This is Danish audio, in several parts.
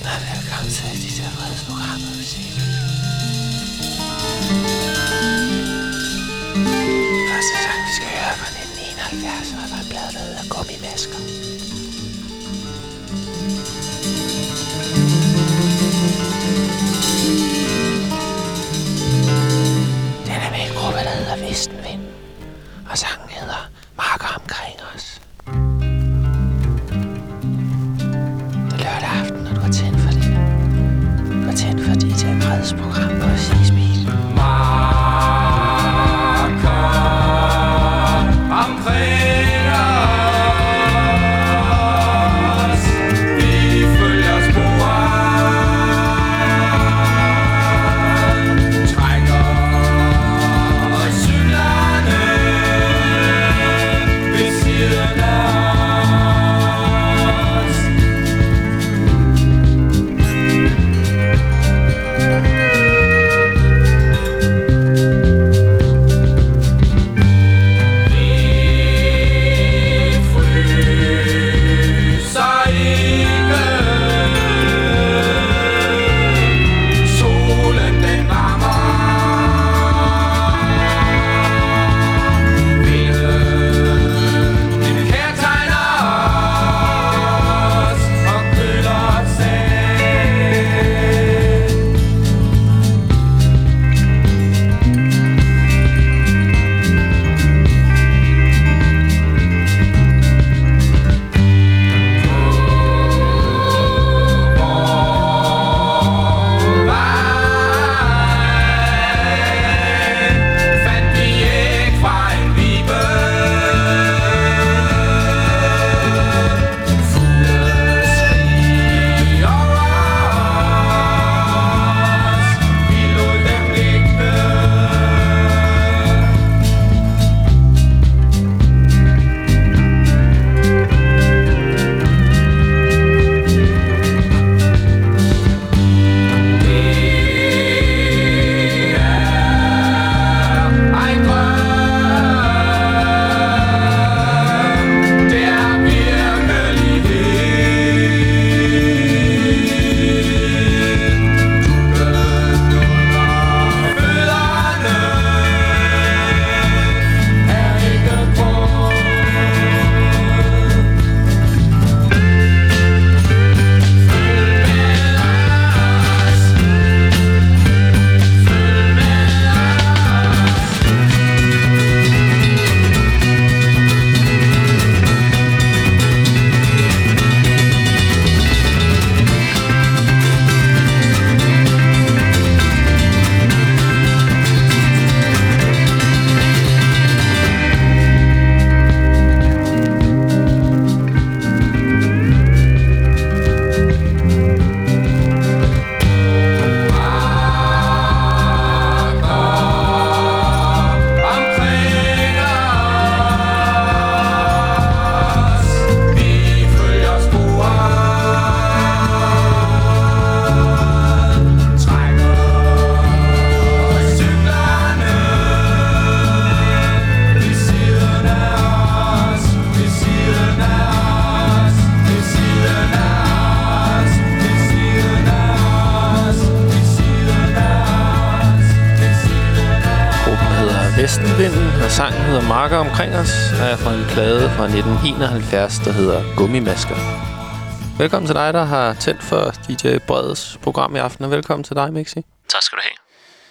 Velkommen til DJ Breds program med musik. Første sang, vi skal høre fra 1971, var der en plade, der hedder Gummimasker. Den er med en gruppe, der hedder Vestenvind, og sangen hedder Marker omkring os. Lørdag aften, når du har tændt for DJ Breds program på Sismil. Marker omkring os, vi følger sporet, trækker cyklerne ved siden af os. Vestenvinden, og sangen hedder Marker omkring os, er fra en plade fra 1971, der hedder Gummimasker. Velkommen til dig, der har tændt for DJ Breds program i aften, og velkommen til dig, Mixi. Tak skal du have.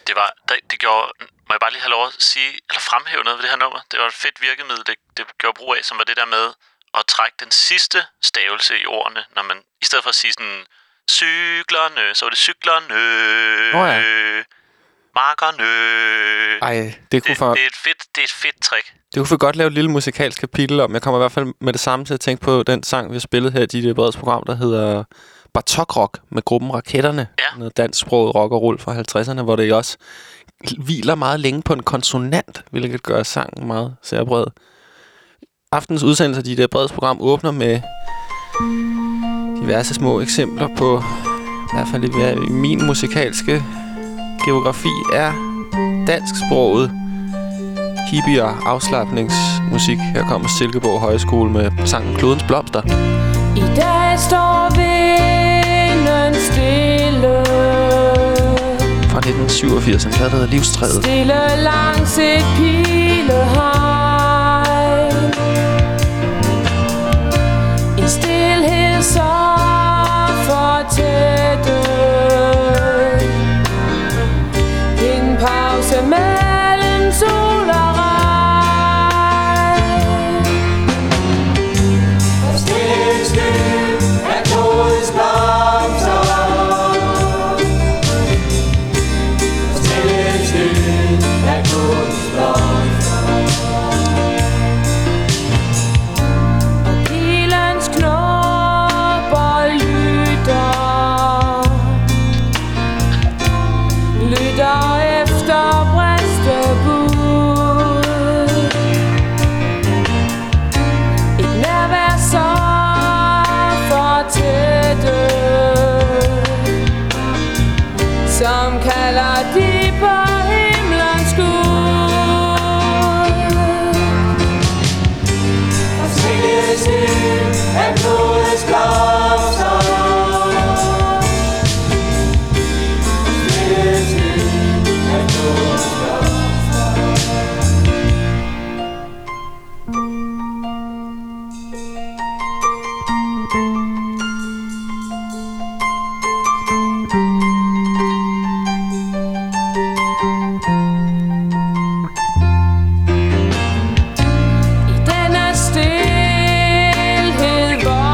Det gjorde, må jeg bare lige have lov at sige, eller fremhæve noget ved det her nummer. Det var et fedt virkemiddel, det gjorde brug af, som var det der med at trække den sidste stavelse i ordene, når man, i stedet for at sige sådan, cyklerne, så var det cyklerne. Ja. Markerne. Ej, det er et fedt trick. Det kunne for godt lave et lille musikalsk kapitel om. Jeg kommer i hvert fald med det samme til at tænke på den sang, vi har spillet her i DJ Breds program, der hedder Bartok Rock med gruppen Raketterne. Ja. Noget dansksproget rock og roll fra 50'erne, hvor det også hviler meget længe på en konsonant, hvilket gør sangen meget særbred. Aftens udsendelse af DJ Breds program åbner med diverse små eksempler på, i hvert fald i min musikalske geografi, er dansksproget hippie- og afslapningsmusik. Her kommer Silkeborg Højskole med sangen Klodens Blomster. I dag står vindens fra 1987, en plade, der hedder Livstræet. Stille langs et pilehegn, en stilhed så fortættet, en pause mellem sol og regn. Og stille er klodens blomster. Stille er klodens blomster. Og pilens knopper lytter efter bristebud. Et nærvær så fortættet, som kalder de på himlens skud. Og stille er klodens blomster. I denne stilhed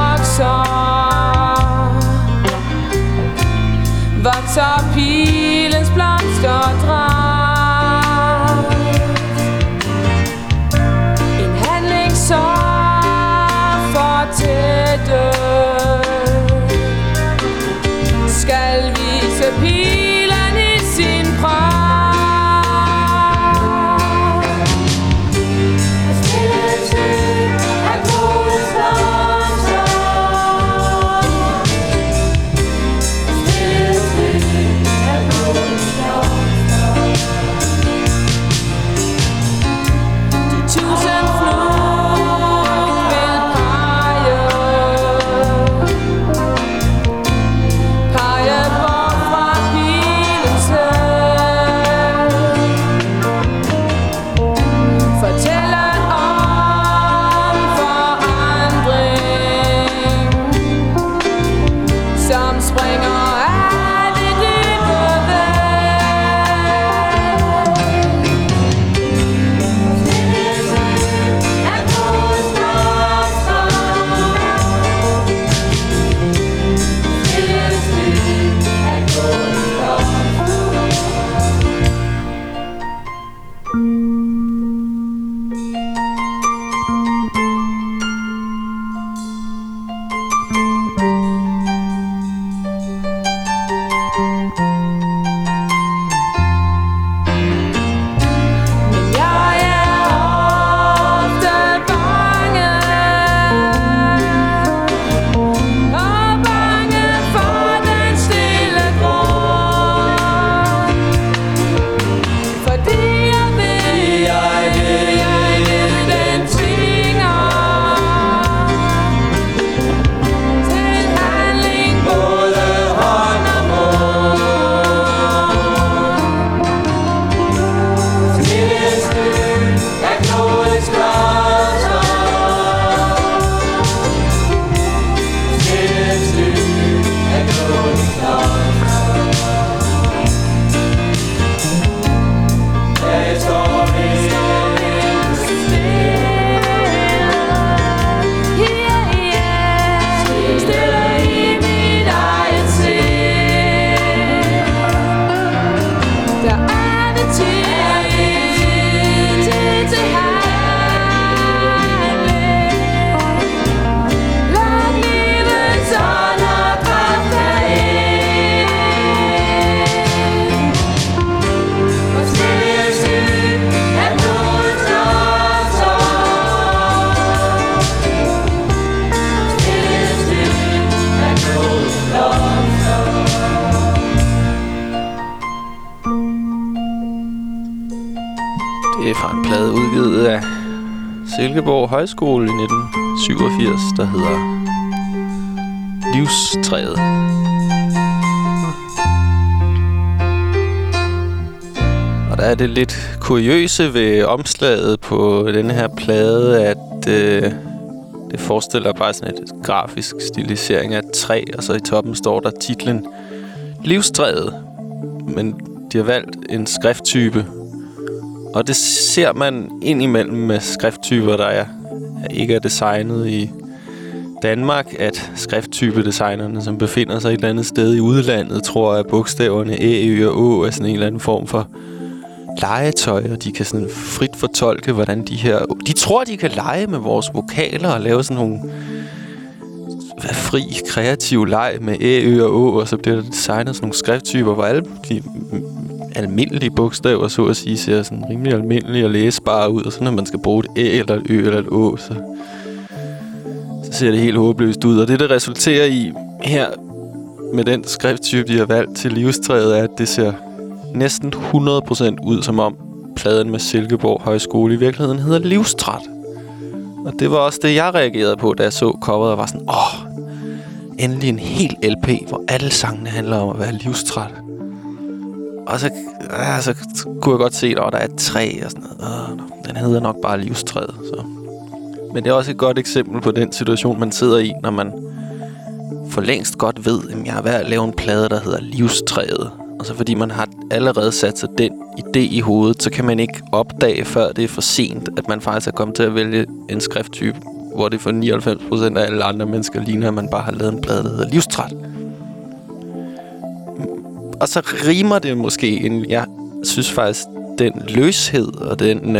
vokser pilens blomsterdragt. En handling så fortættet skal vise pilen i sin pragt. Det er fra en plade udgivet af Silkeborg Højskole i 1987, der hedder Livstræet. Og der er det lidt kuriøse ved omslaget på denne her plade, at det forestiller bare sådan et grafisk stilisering af et træ, og så i toppen står der titlen Livstræet. Men de har valgt en skrifttype, og det ser man indimellem med skrifttyper, der ikke er designet i Danmark, at skrifttypedesignerne, som befinder sig et eller andet sted i udlandet, tror, at bogstaverne Æ, Ø og Å er sådan en eller anden form for legetøj, og de kan sådan frit fortolke, hvordan de her... De tror, de kan lege med vores vokaler og lave sådan nogle fri, kreativ leg med Æ, Ø og Å, og så bliver der designet sådan nogle skrifttyper, hvor alle de almindelige bogstaver, så at sige, ser sådan rimelig almindelige og læsbare ud, og så når man skal bruge et Æ eller et Ø eller et Å, så ser det helt håbløst ud. Og det resulterer i her med den skrifttype, de har valgt til livstræet, er, at det ser næsten 100% ud, som om pladen med Silkeborg Højskole i virkeligheden hedder Livstræt. Og det var også det, jeg reagerede på, da jeg så coveret og var sådan, endelig en hel LP, hvor alle sangene handler om at være livstræt. Og så kunne jeg godt se, at der er et træ og sådan noget. Den hedder nok bare Livstræet, så... Men det er også et godt eksempel på den situation, man sidder i, når man for længst godt ved, at jeg er ved at lave en plade, der hedder Livstræet. Og så fordi man har allerede sat sig den idé i hovedet, så kan man ikke opdage, før det er for sent, at man faktisk er kommet til at vælge en skrifttype, hvor det for 99% af alle andre mennesker ligner, at man bare har lavet en plade, der hedder Livstræt. Og så rimer det måske, jeg synes faktisk, den løshed og den...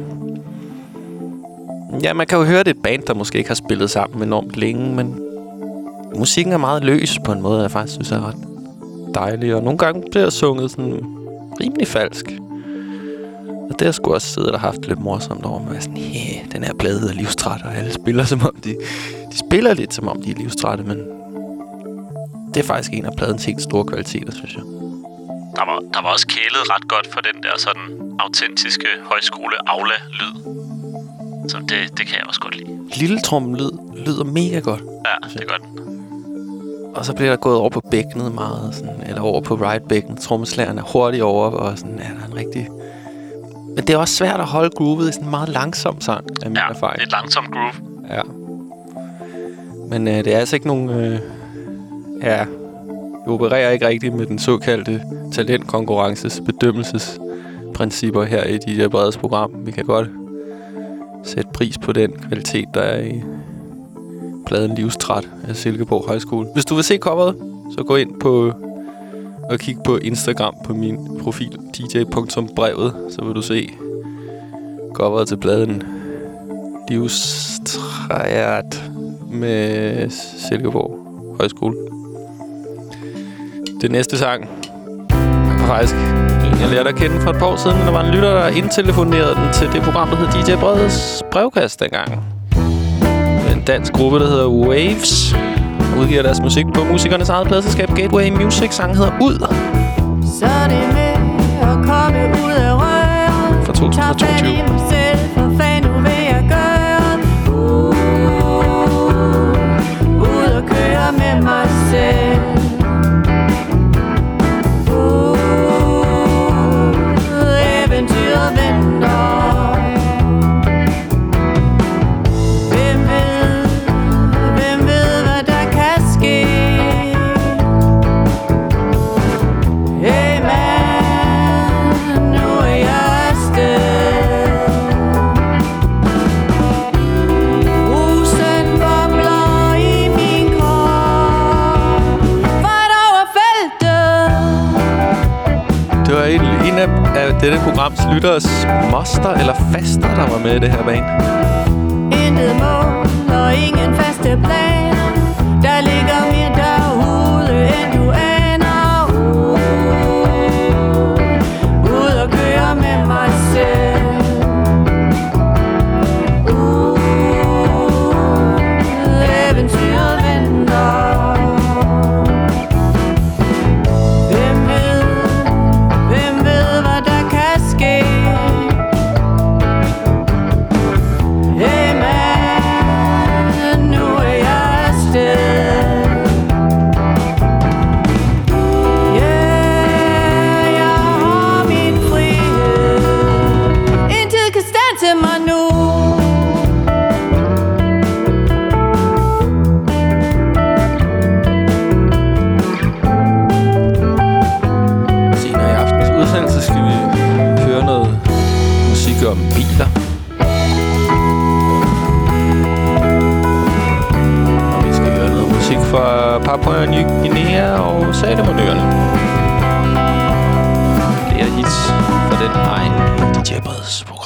Ja, man kan jo høre, det er et band, der måske ikke har spillet sammen enormt længe, men musikken er meget løs på en måde, jeg faktisk synes er ret dejlig. Og nogle gange bliver jeg sunget sådan rimelig falsk. Og det har sgu også siddet og haft lidt morsomt over med sådan, den her plade er livstræt, og alle spiller som om de spiller lidt som om de er livstrætte, men det er faktisk en af pladens helt store kvaliteter, synes jeg. Der var også kælet ret godt for den der sådan autentiske højskole-aula-lyd. Så det kan jeg også godt lide. Lille trommen lyder mega godt. Ja, det gør den. Og så bliver der gået over på bækkenet meget, sådan, eller over på right-bækkenet. Trommeslageren er hurtigt over, og sådan er der en rigtig... Men det er også svært at holde groovet i sådan en meget langsom sang, af min erfaring. Ja, det er et langsomt groove. Ja. Men det er altså ikke nogen... vi opererer ikke rigtigt med den såkaldte talentkonkurrences bedømmelsesprincipper her i DJ Breds program. Vi kan godt sætte pris på den kvalitet, der er i pladen Livstræt af Silkeborg Højskole. Hvis du vil se coveret, så gå ind på og kig på Instagram på min profil dj.brevet, så vil du se coveret til pladen Livstræt med Silkeborg Højskole. Det næste sang var faktisk en, jeg lærte at kende for et par år siden. Der var en lytter, der indtelefonerede den til det program, der hed DJ Breds brevkast dengang. En dansk gruppe, der hedder Waves, udgiver deres musik på musikernes eget pladeselskab Gateway Music. Sangen hedder Ud. Så er det med at komme ud af røret. Fra 2022. Tag fat i mig selv, for fanden nu vil jeg gøre. Ud og køre med mig selv. Eventyret venter. Hvem ved, hvad der kan ske? Hey man, nu er jeg afsted. Rusen bobler i min krop. Vejt over feltet. Det var en af dette programs lytteres moster eller faster, der var med i det her band. Intet mål og ingen faste plan. Der ligger mere derude, end du aner. Ud og køre med mig selv. Eventyret venter. Hvem ved, hvad der kan ske? Hey man, Papua Ny Guinea og Salomonøerne. Flere hits fra den egen DJ Breds program.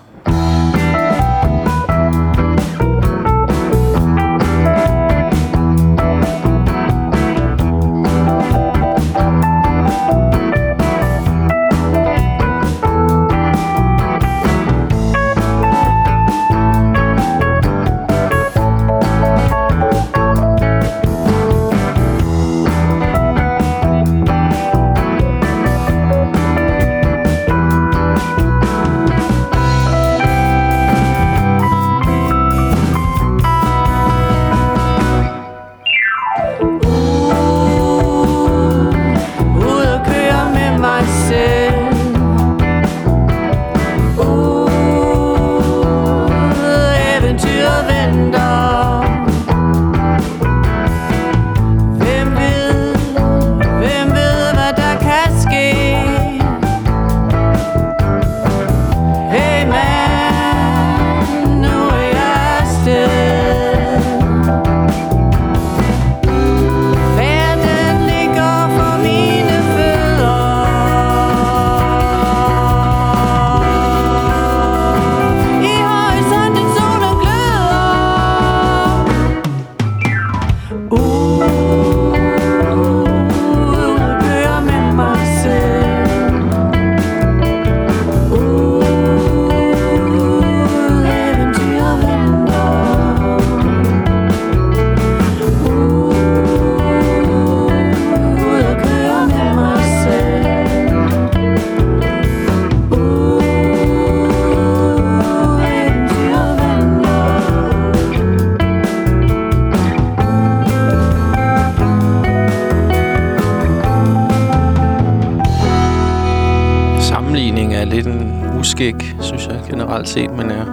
Synes jeg generelt set, men jeg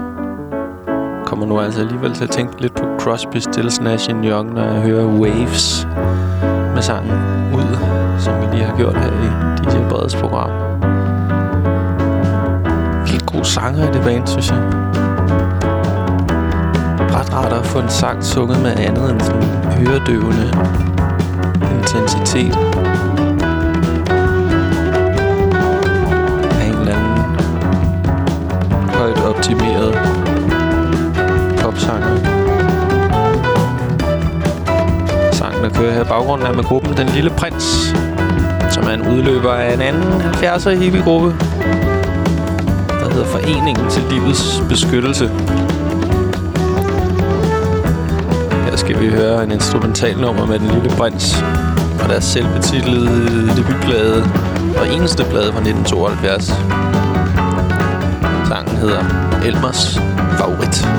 kommer nu altså alligevel til at tænke lidt på Crosby, Stills, Nash & Young, når jeg hører Waves med sangen Ud, som vi lige har gjort her i DJ Breds program. Helt god sanger i det band, synes jeg. Ret rart at få en sang sunget med andet end sådan høredøvende intensitet. Højt optimeret popsanger. Sangen, der kører her i baggrunden, er med gruppen Den Lille Prins, som er en udløber af en anden 70'er hippie-gruppe, der hedder Foreningen til Livets Beskyttelse. Her skal vi høre en instrumentalnummer med Den Lille Prins og deres selvbetitlede debutplade og eneste plade fra 1972. Sangen hedder Elmers Favorit.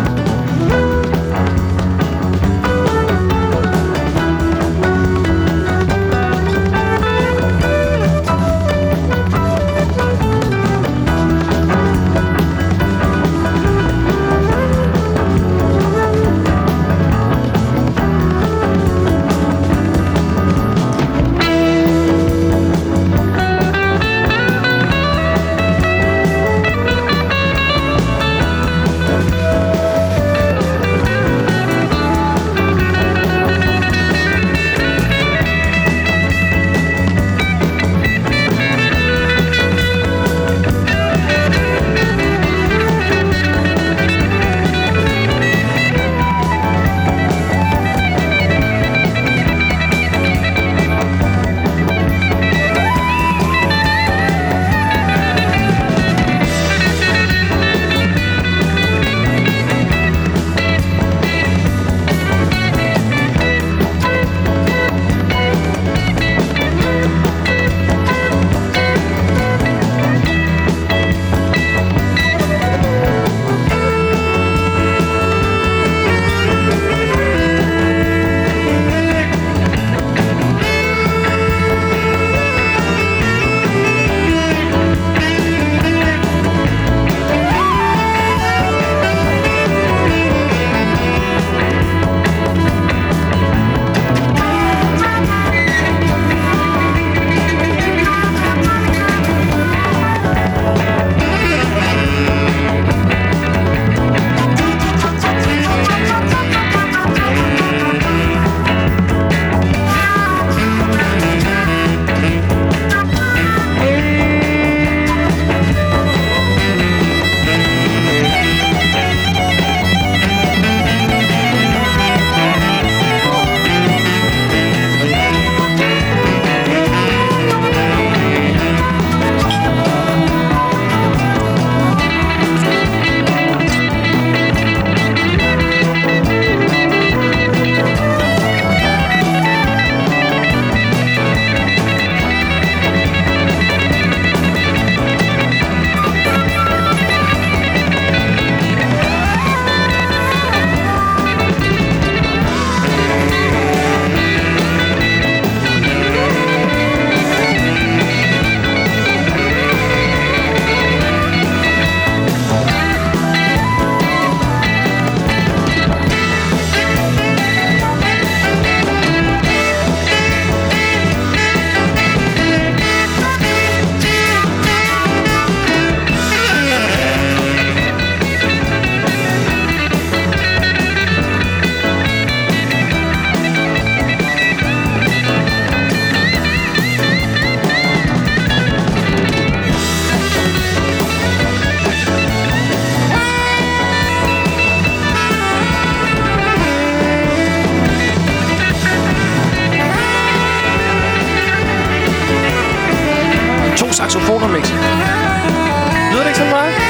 saxofoner, Mixi. Lyder det ikke sådan meget?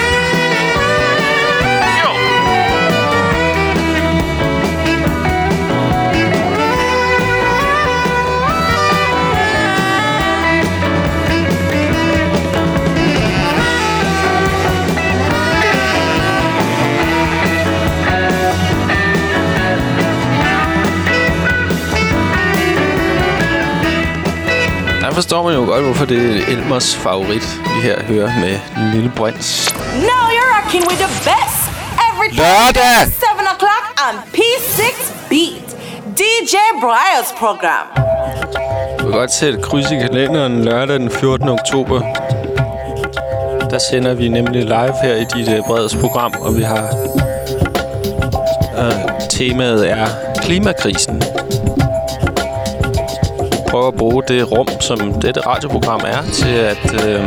Jo. Der forstår man jo godt, hvorfor det er Elmers favorit, vi her hører med Lille Brins. Now you're rocking with the best every Lørdag! 7 o'clock on P6 Beat, DJ Briars program. Du kan godt sætte kryds i kalenderen lørdag den 14. oktober. Der sender vi nemlig live her i dit Breds program, og vi har... temaet er klimakrisen. Prøver at bruge det rum, som dette radioprogram er, til at give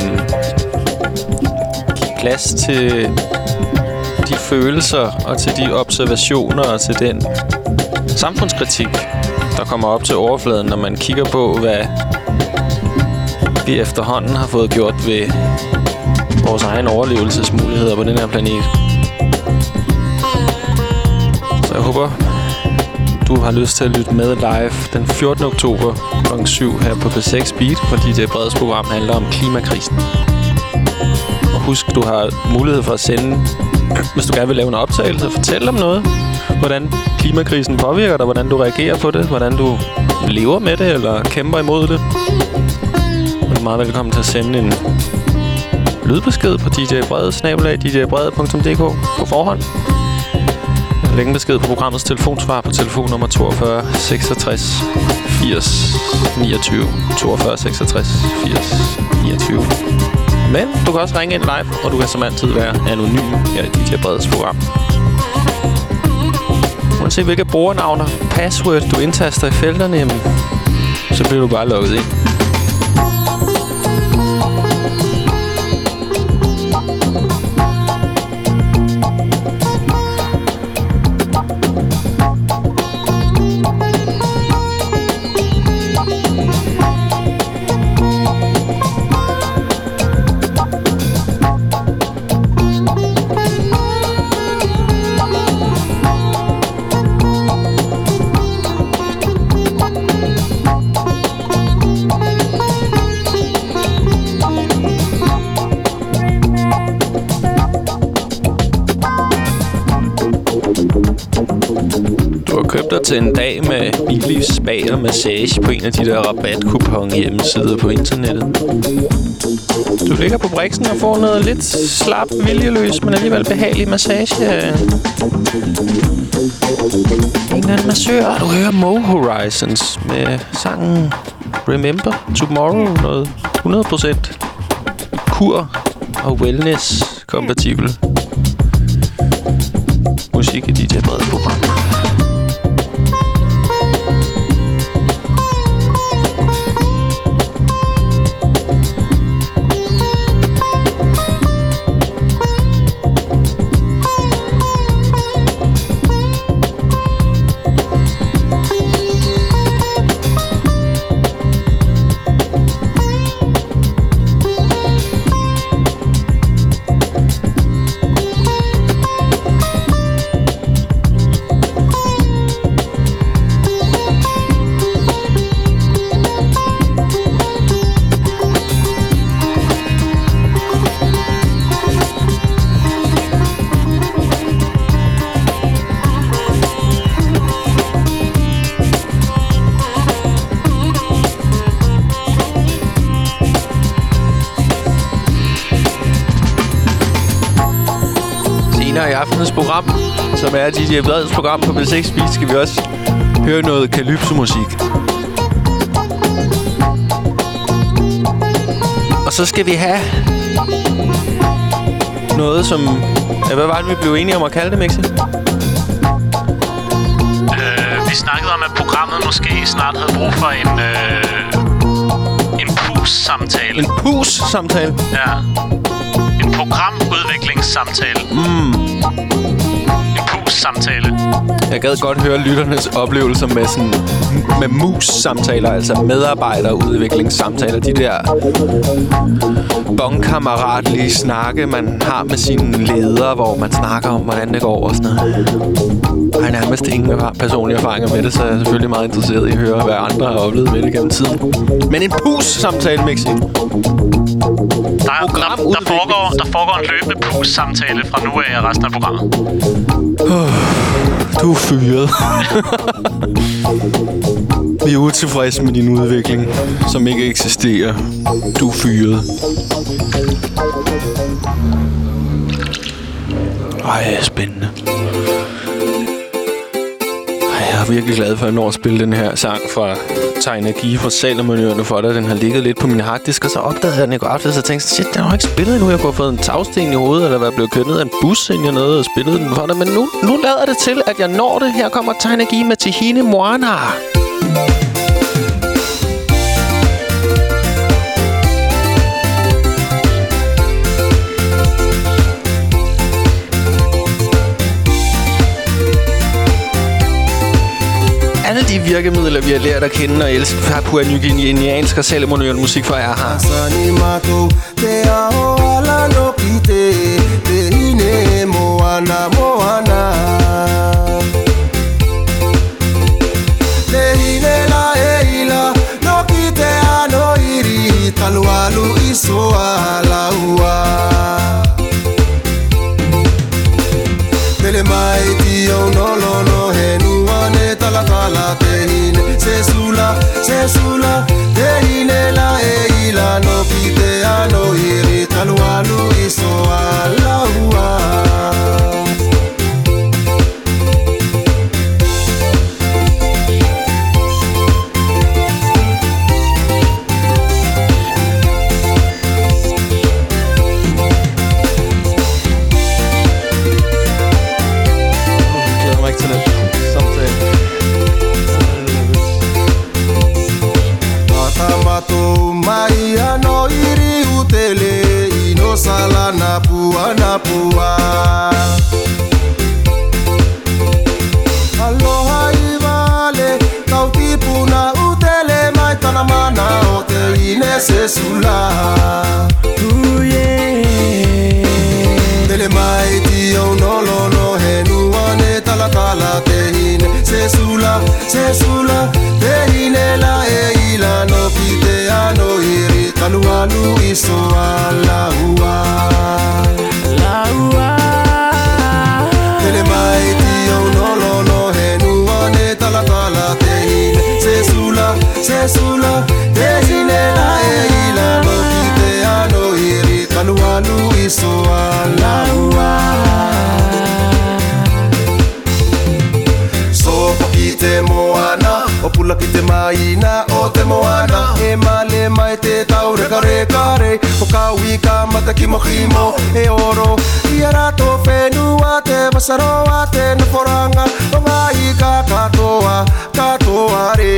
plads til de følelser og til de observationer og til den samfundskritik, der kommer op til overfladen, når man kigger på, hvad vi efterhånden har fået gjort ved vores egen overlevelsesmuligheder på den her planet. Så jeg håber, du har lyst til at lytte med live den 14. oktober kl. 7 her på P6 Beat, fordi det Breds program handler om klimakrisen. Og husk, du har mulighed for at sende, hvis du gerne vil lave en optagelse, og fortælle om noget. Hvordan klimakrisen påvirker dig, hvordan du reagerer på det, hvordan du lever med det, eller kæmper imod det. Du er meget velkommen til at sende en lydbesked på djbrede@djbrede.dk på forhånd. Læg en besked på programmets telefonsvar på telefonnummer 42 66 80 29. 42 66 80 29. Men du kan også ringe ind live, og du kan som altid være anonym her i DJ Breds program. Uanset hvilke brugernavner, password du indtaster i felterne, jamen, så bliver du bare logget ind. Til en dag med billig spa og massage på en af de der rabatkupon hjemmesider på internettet. Du ligger på briksen og får noget lidt slap, viljeløs, men alligevel behagelig massage. En eller anden massør. Du hører Mo Horizons med sangen Remember Tomorrow. Noget 100% kur og wellness kompatibel musik i DJ Breds program. I aftenens program, som er DJ Breds program på P6 Beat, skal vi også høre noget calypso-musik. Og så skal vi have noget, som... hvad var det, vi blev enige om at kalde det, Mixi? Vi snakkede om, at programmet måske snart havde brug for en pus-samtale. En pus-samtale? Ja. En programudviklingssamtale. En mus-samtale. Jeg gad godt høre lytternes oplevelser med mus-samtaler, altså medarbejderudviklingssamtaler. De der bongkammeratlige snakke, man har med sine ledere, hvor man snakker om, hvordan det går og sådan noget. Jeg har nærmest ingen personlige erfaringer med det, så jeg er selvfølgelig meget interesseret i at høre, hvad andre har oplevet med det gennem tiden. Men en pus-samtale, Mixi. Der foregår en løbende pus-samtale fra nu af resten af programmet. Du er fyret. Vi er utilfredse med din udvikling, som ikke eksisterer. Du er fyret. Ej, spændende. Jeg er virkelig glad for, at jeg når at spille den her sang fra Tainagi fra Salomonøerne for dig. Den har ligget lidt på min harddisk, og så opdagede jeg den i går aftes, og tænkte, shit, den har ikke spillet endnu. Jeg kunne have fået en tagsten i hovedet, eller været blevet kørt ned af en bus ind i noget og spillet den for dig. Men nu lader det til, at jeg når det. Her kommer Tainagi med Tihine Moana. Alle de virkemidler, vi har lært at kende og elske Papua Ny Guineansk og Salomonøerne musik fra er her. Sesula, tehine la eila no pite ano iri talualu iso alaua. Glæder mig ikke til det. Maia no iri utele ino sala na pua Aloha ivale kautipu na utele mai tana mana o te ine sesula Tele mai tio no lono henu ane talakala te ine sesula te ine la eila no pite ano iri kalualu iso alaua Tele mai tio no lono henu ane talakala te ine sesula te ine la eila no pite ano iri kalualu iso alaua Te moana, o pula ki te maina o te moana E male mai te tau reka, o kawika mata ki mohimo E oro, ia rato whenua te masaroa te naforanga O ngai ka katoa re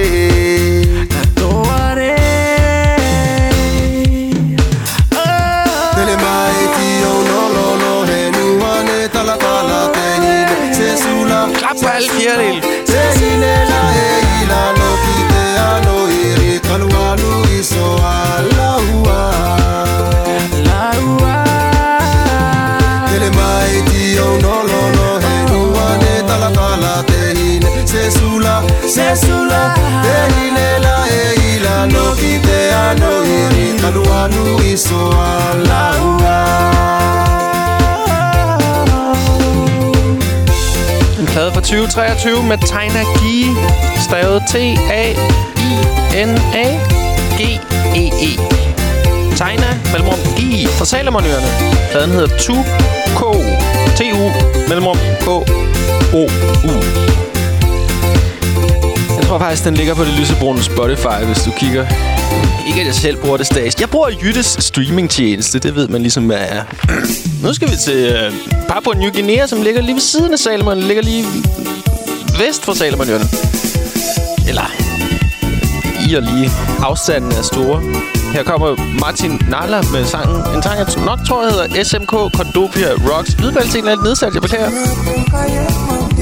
Tele mai ti o no henua ne talakala te hine Sesula, klap på alle fjerdedel. Tehine la eila no pite ano iri kalualu iso alaua Tele mai ti o no henua ne talakala te hine Sesula tehine la eila no pite ano iri kalualu iso alaua En plade fra 2023 med Tainagi, stavet T-A-I-N-A-G-E-E. Taina, mellemrum G fra Salomonøerne. Pladen hedder Tuko, T-U, mellemrum K-O-U. Jeg tror faktisk, den ligger på det lysebrune Spotify, hvis du kigger. Ikke at jeg selv bruger det stadig. Jeg bruger Jyttes streamingtjeneste, det ved man ligesom, hvad er. Nu skal vi til Papua Ny Guinea, som ligger lige ved siden af Salomon. Ligger lige vest for Salomonøerne. Eller i og lige. Afstanden er store. Her kommer Martin Nalla med sangen. En sang, jeg nok tror, hedder SMK Kondopia Rocks. Lydkvaliteten er lidt nedsat, jeg beklager.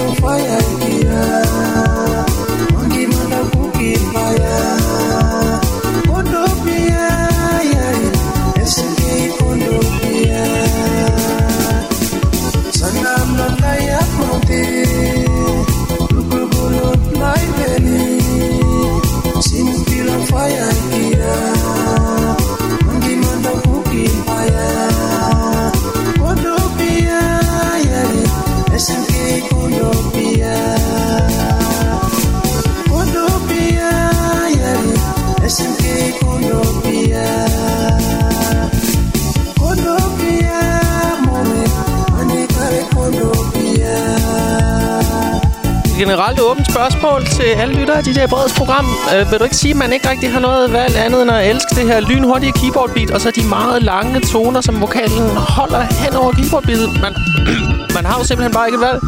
Generelt åbent spørgsmål til alle lyttere af DJ Breds program. Vil du ikke sige, at man ikke rigtig har noget valg andet end at elske det her lynhurtige keyboardbeat, og så de meget lange toner, som vokalen holder hen over keyboardbeatet? Man har jo simpelthen bare ikke et valg.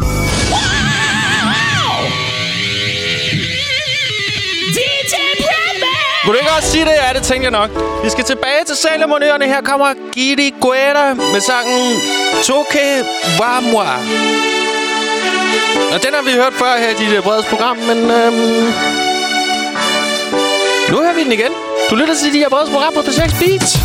DJ Breds! Kunne du ikke også sige det? Ja, det tænker jeg nok. Vi skal tilbage til Salomonøerne. Her kommer Gidi Guerra med sangen Toke Wa Moi. Og den har vi hørt før her i dit Breds program, men nu hører vi den igen. Du lytter til de her Breds program på P6 Beats.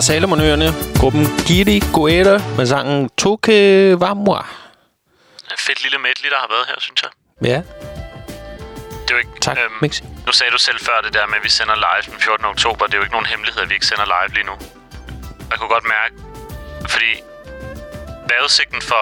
Salomonøerne, gruppen Giri Goeta med sangen Toke Vamwa. Fedt lille medley, der har været her, synes jeg. Ja. Det er jo ikke... Tak, Mixi. Nu sagde du selv før det der med, at vi sender live den 14. oktober. Det er jo ikke nogen hemmelighed, at vi ikke sender live lige nu. Jeg kunne godt mærke, fordi vejrudsigten for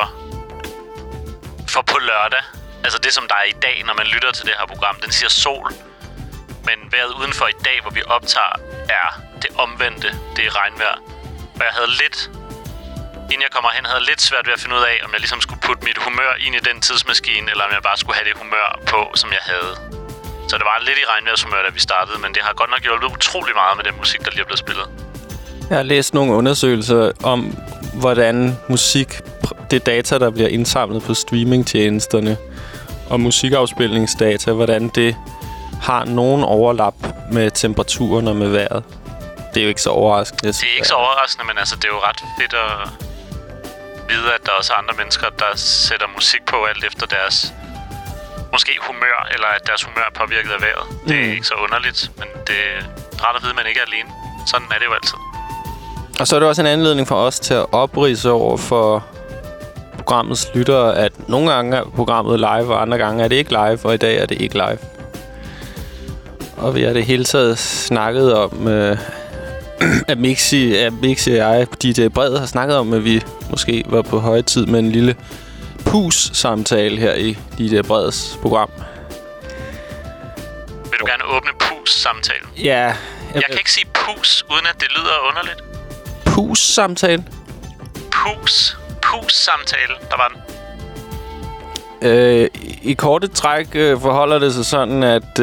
på lørdag, altså det, som der er i dag, når man lytter til det her program, den siger sol. Men vejret udenfor i dag, hvor vi optager, er det omvendte. Det er regnvejr. Og jeg havde lidt, inden jeg kommer hen, havde lidt svært ved at finde ud af, om jeg ligesom skulle putte mit humør ind i den tidsmaskine, eller om jeg bare skulle have det humør på, som jeg havde. Så det var lidt i regnvejrshumør, da vi startede, men det har godt nok hjulpet utrolig meget med den musik, der lige er blevet spillet. Jeg har læst nogle undersøgelser om, hvordan musik, det data, der bliver indsamlet på streamingtjenesterne, og musikafspilningsdata, hvordan det har nogen overlap med temperaturen og med vejret. Det er jo ikke så overraskende. Det er ikke så overraskende, men altså, det er jo ret fedt at vide, at der også er andre mennesker, der sætter musik på alt efter deres måske humør, eller at deres humør er påvirket af vejret. Det er ikke så underligt, men det er rart at vide, at man ikke er alene. Sådan er det jo altid. Og så er det også en anledning for os til at opridse over for programmets lyttere, at nogle gange er programmet live, og andre gange er det ikke live, og i dag er det ikke live. Og vi har det hele taget snakket om, at Mixi og jeg, DJ Bred, har snakket om, at vi måske var på høje tid med en lille pus-samtale her i DJ Breds program. Vil du gerne åbne pus-samtalen? Ja. Jeg kan ikke sige pus, uden at det lyder underligt. Pus-samtale? Pus-samtale, der var den. I korte træk forholder det sig sådan,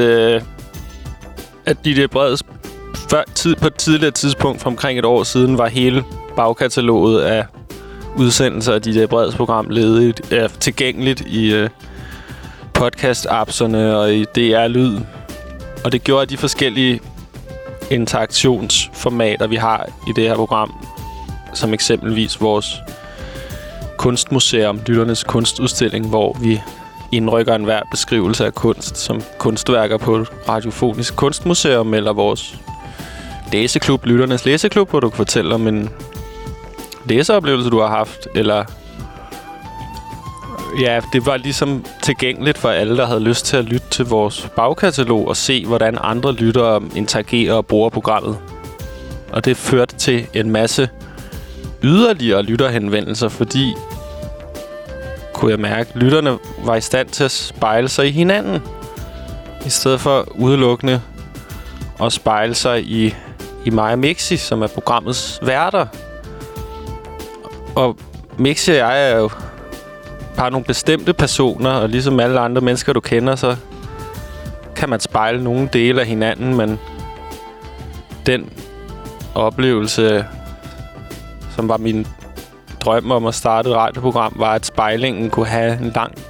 at DJ Breds på et tidligere tidspunkt for omkring et år siden var hele bagkataloget af udsendelser af DJ Breds program tilgængeligt i podcast-appserne og i DR Lyd. Og det gjorde de forskellige interaktionsformater, vi har i det her program, som eksempelvis vores kunstmuseum, Lytternes Kunstudstilling, hvor vi indrykker enhver beskrivelse af kunst som kunstværker på et radiofonisk kunstmuseum, eller vores læseklub, Lytternes Læseklub, hvor du kan fortælle om en læseoplevelse, du har haft, eller ja, det var ligesom tilgængeligt for alle, der havde lyst til at lytte til vores bagkatalog og se, hvordan andre lyttere interagerer og bruger programmet. Og det førte til en masse yderligere lytterhenvendelser, fordi, kunne jeg mærke, lytterne var i stand til at spejle sig i hinanden, i stedet for udelukkende at spejle sig i mig og Mixi, som er programmets værter. Og Mixi og jeg er jo bare nogle bestemte personer, og ligesom alle andre mennesker, du kender, så kan man spejle nogle dele af hinanden, men den oplevelse, som var min drøm om at starte et radioprogram, var, at spejlingen kunne have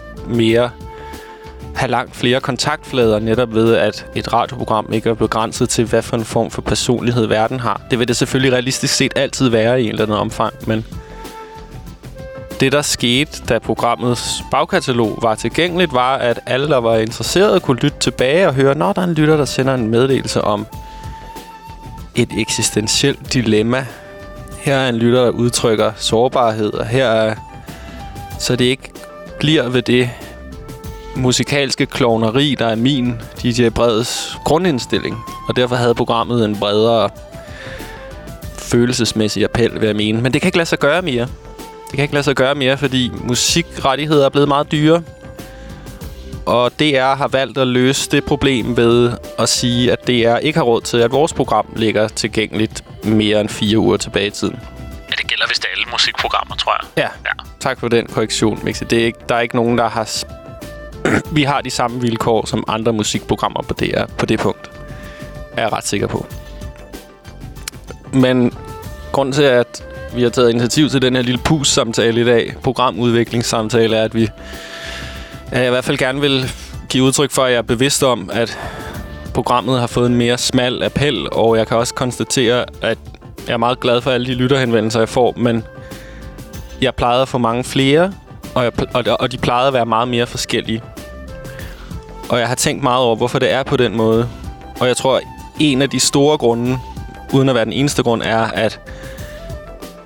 langt flere kontaktflader, netop ved, at et radioprogram ikke er begrænset til, hvad for en form for personlighed verden har. Det vil det selvfølgelig realistisk set altid være i en eller anden omfang, men det, der skete, da programmets bagkatalog var tilgængeligt, var, at alle, der var interesserede, kunne lytte tilbage og høre, når der er en lytter, der sender en meddelelse om et eksistentielt dilemma. Her er en lytter, der udtrykker sårbarhed, og her er, så det ikke bliver ved det musikalske klovneri, der er min DJ Breds grundindstilling. Og derfor havde programmet en bredere følelsesmæssig appel, vil jeg mene. Men det kan ikke lade sig gøre mere. Det kan ikke lade sig gøre mere, fordi musikrettigheder er blevet meget dyre. Og DR har valgt at løse det problem ved at sige, at DR ikke har råd til, at vores program ligger tilgængeligt mere end 4 uger tilbage i tiden. Ja, det gælder vist alle musikprogrammer, tror jeg. Ja. Tak for den korrektion, Mixi. Der er ikke nogen, der har... Vi har de samme vilkår som andre musikprogrammer på DR på det punkt. Er jeg ret sikker på. Men grunden til, at vi har taget initiativ til den her lille pus-samtale i dag, programudviklingssamtale, er, at jeg i hvert fald gerne vil give udtryk for, at jeg er bevidst om, at programmet har fået en mere smal appel, og jeg kan også konstatere, at jeg er meget glad for alle de lytterhenvendelser, jeg får, men jeg plejede at få mange flere, og de plejede at være meget mere forskellige. Og jeg har tænkt meget over, hvorfor det er på den måde. Og jeg tror, en af de store grunde, uden at være den eneste grund, er, at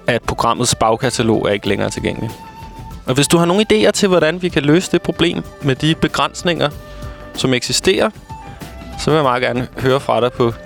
at programmets bagkatalog er ikke længere tilgængelig. Og hvis du har nogle idéer til, hvordan vi kan løse det problem med de begrænsninger, som eksisterer, så vil jeg meget gerne høre fra dig på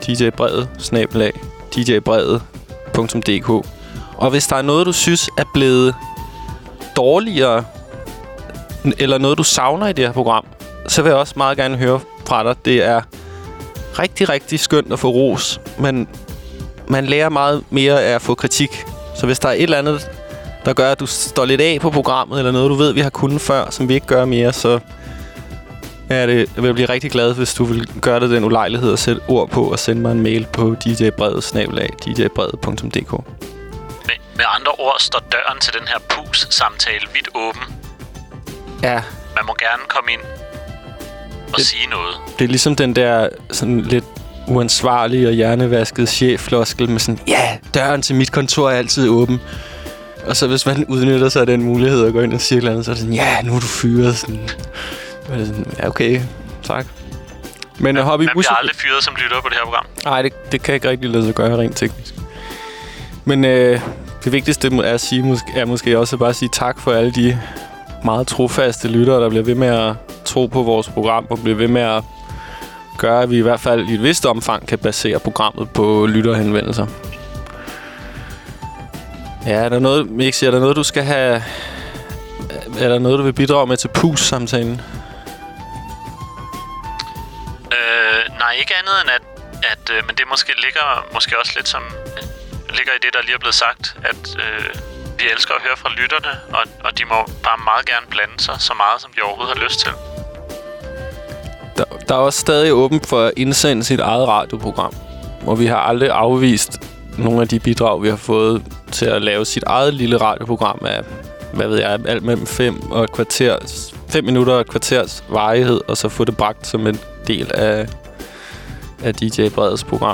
djbrevet@djbrevet.dk. Og hvis der er noget, du synes er blevet dårligere, eller noget, du savner i det her program, så vil jeg også meget gerne høre fra dig. Det er rigtig, rigtig skønt at få ros, men man lærer meget mere af at få kritik. Så hvis der er et eller andet, der gør, at du står lidt af på programmet, eller noget, du ved, vi har kunnet før, som vi ikke gør mere, så jeg vil blive rigtig glad, hvis du vil gøre det den ulejlighed at sætte ord på og sende mig en mail på djbrevet@djbrevet.dk. Med andre ord står døren til den her pus-samtale vidt åben. Ja. Man må gerne komme ind og sige noget. Det er ligesom den der sådan lidt uansvarlige og hjernevaskede chef-floskel med sådan, ja, døren til mit kontor er altid åben. Og så hvis man udnytter sig af den mulighed at gå ind og sige et eller andet, så er det sådan, ja, nu er du fyret. Sådan. Ja, okay, tak. Men man bliver aldrig fyret som lytter på det her program. Nej, det kan ikke rigtig lade sig gøre rent teknisk. Men det vigtigste er at sige, måske også bare at sige tak for alle de meget trofaste lyttere, der bliver ved med at tro på vores program og bliver ved med at gøre, at vi i hvert fald i et vist omfang kan basere programmet på lytterhenvendelser. Ja, er der noget, du skal have... Er der noget, du vil bidrage med til PUS-samtalen? Nej, ikke andet end at men det ligger måske også lidt som... ligger i det, der lige er blevet sagt, at vi elsker at høre fra lytterne, og de må bare meget gerne blande sig så meget, som de overhovedet har lyst til. Der er også stadig åbent for at indsende sit eget radioprogram, og vi har aldrig afvist nogle af de bidrag, vi har fået til at lave sit eget lille radioprogram af, hvad ved jeg, alt mellem 5 minutter og et kvarters varighed, og så få det bragt som en del af DJ Breds program.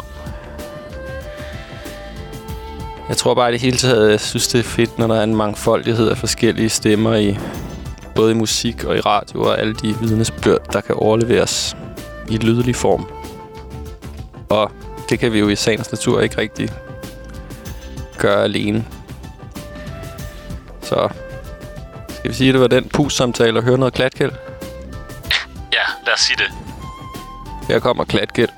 Jeg tror bare, at det hele taget, jeg synes, det er fedt, når der er en mangfoldighed af forskellige stemmer i både i musik og i radio, og alle de vidnesbyrd, der kan overleveres i lydelig form. Og det kan vi jo i sagens natur ikke rigtig gøre alene. Så skal vi sige, at det var den PUS-samtale og høre noget Klatkæld? Ja, lad os sige det. Her kommer Klatkæld.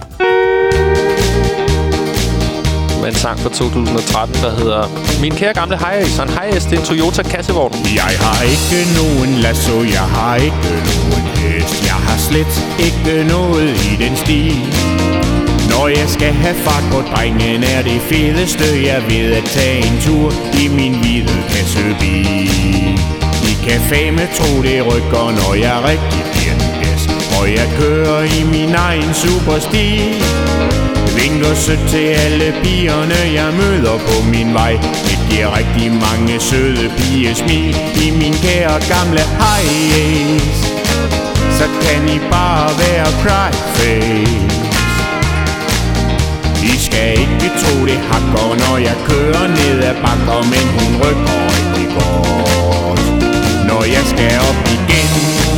Med en sang fra 2013, der hedder Min kære gamle Hiace. En Hiace, det er en Toyota kassevogn. Jeg har ikke nogen lasso, jeg har ikke nogen hest. Jeg har slet ikke noget i den stil. Når jeg skal have fart på drengen, er det fedeste, jeg ved at tage en tur i min hvide kassebil. I kan fame tro, det rykker, når jeg rigtig giver den gas. Og jeg kører i min egen superstil. Vinker sødt til alle pigerne, jeg møder på min vej. Det giver rigtig mange søde pigesmil i min kære gamle Hiace. Så kan I bare være cryface. I skal ikke tro det hakker, når jeg kører ned ad bakker, men hun rykker rigtig godt, når jeg skal op igen.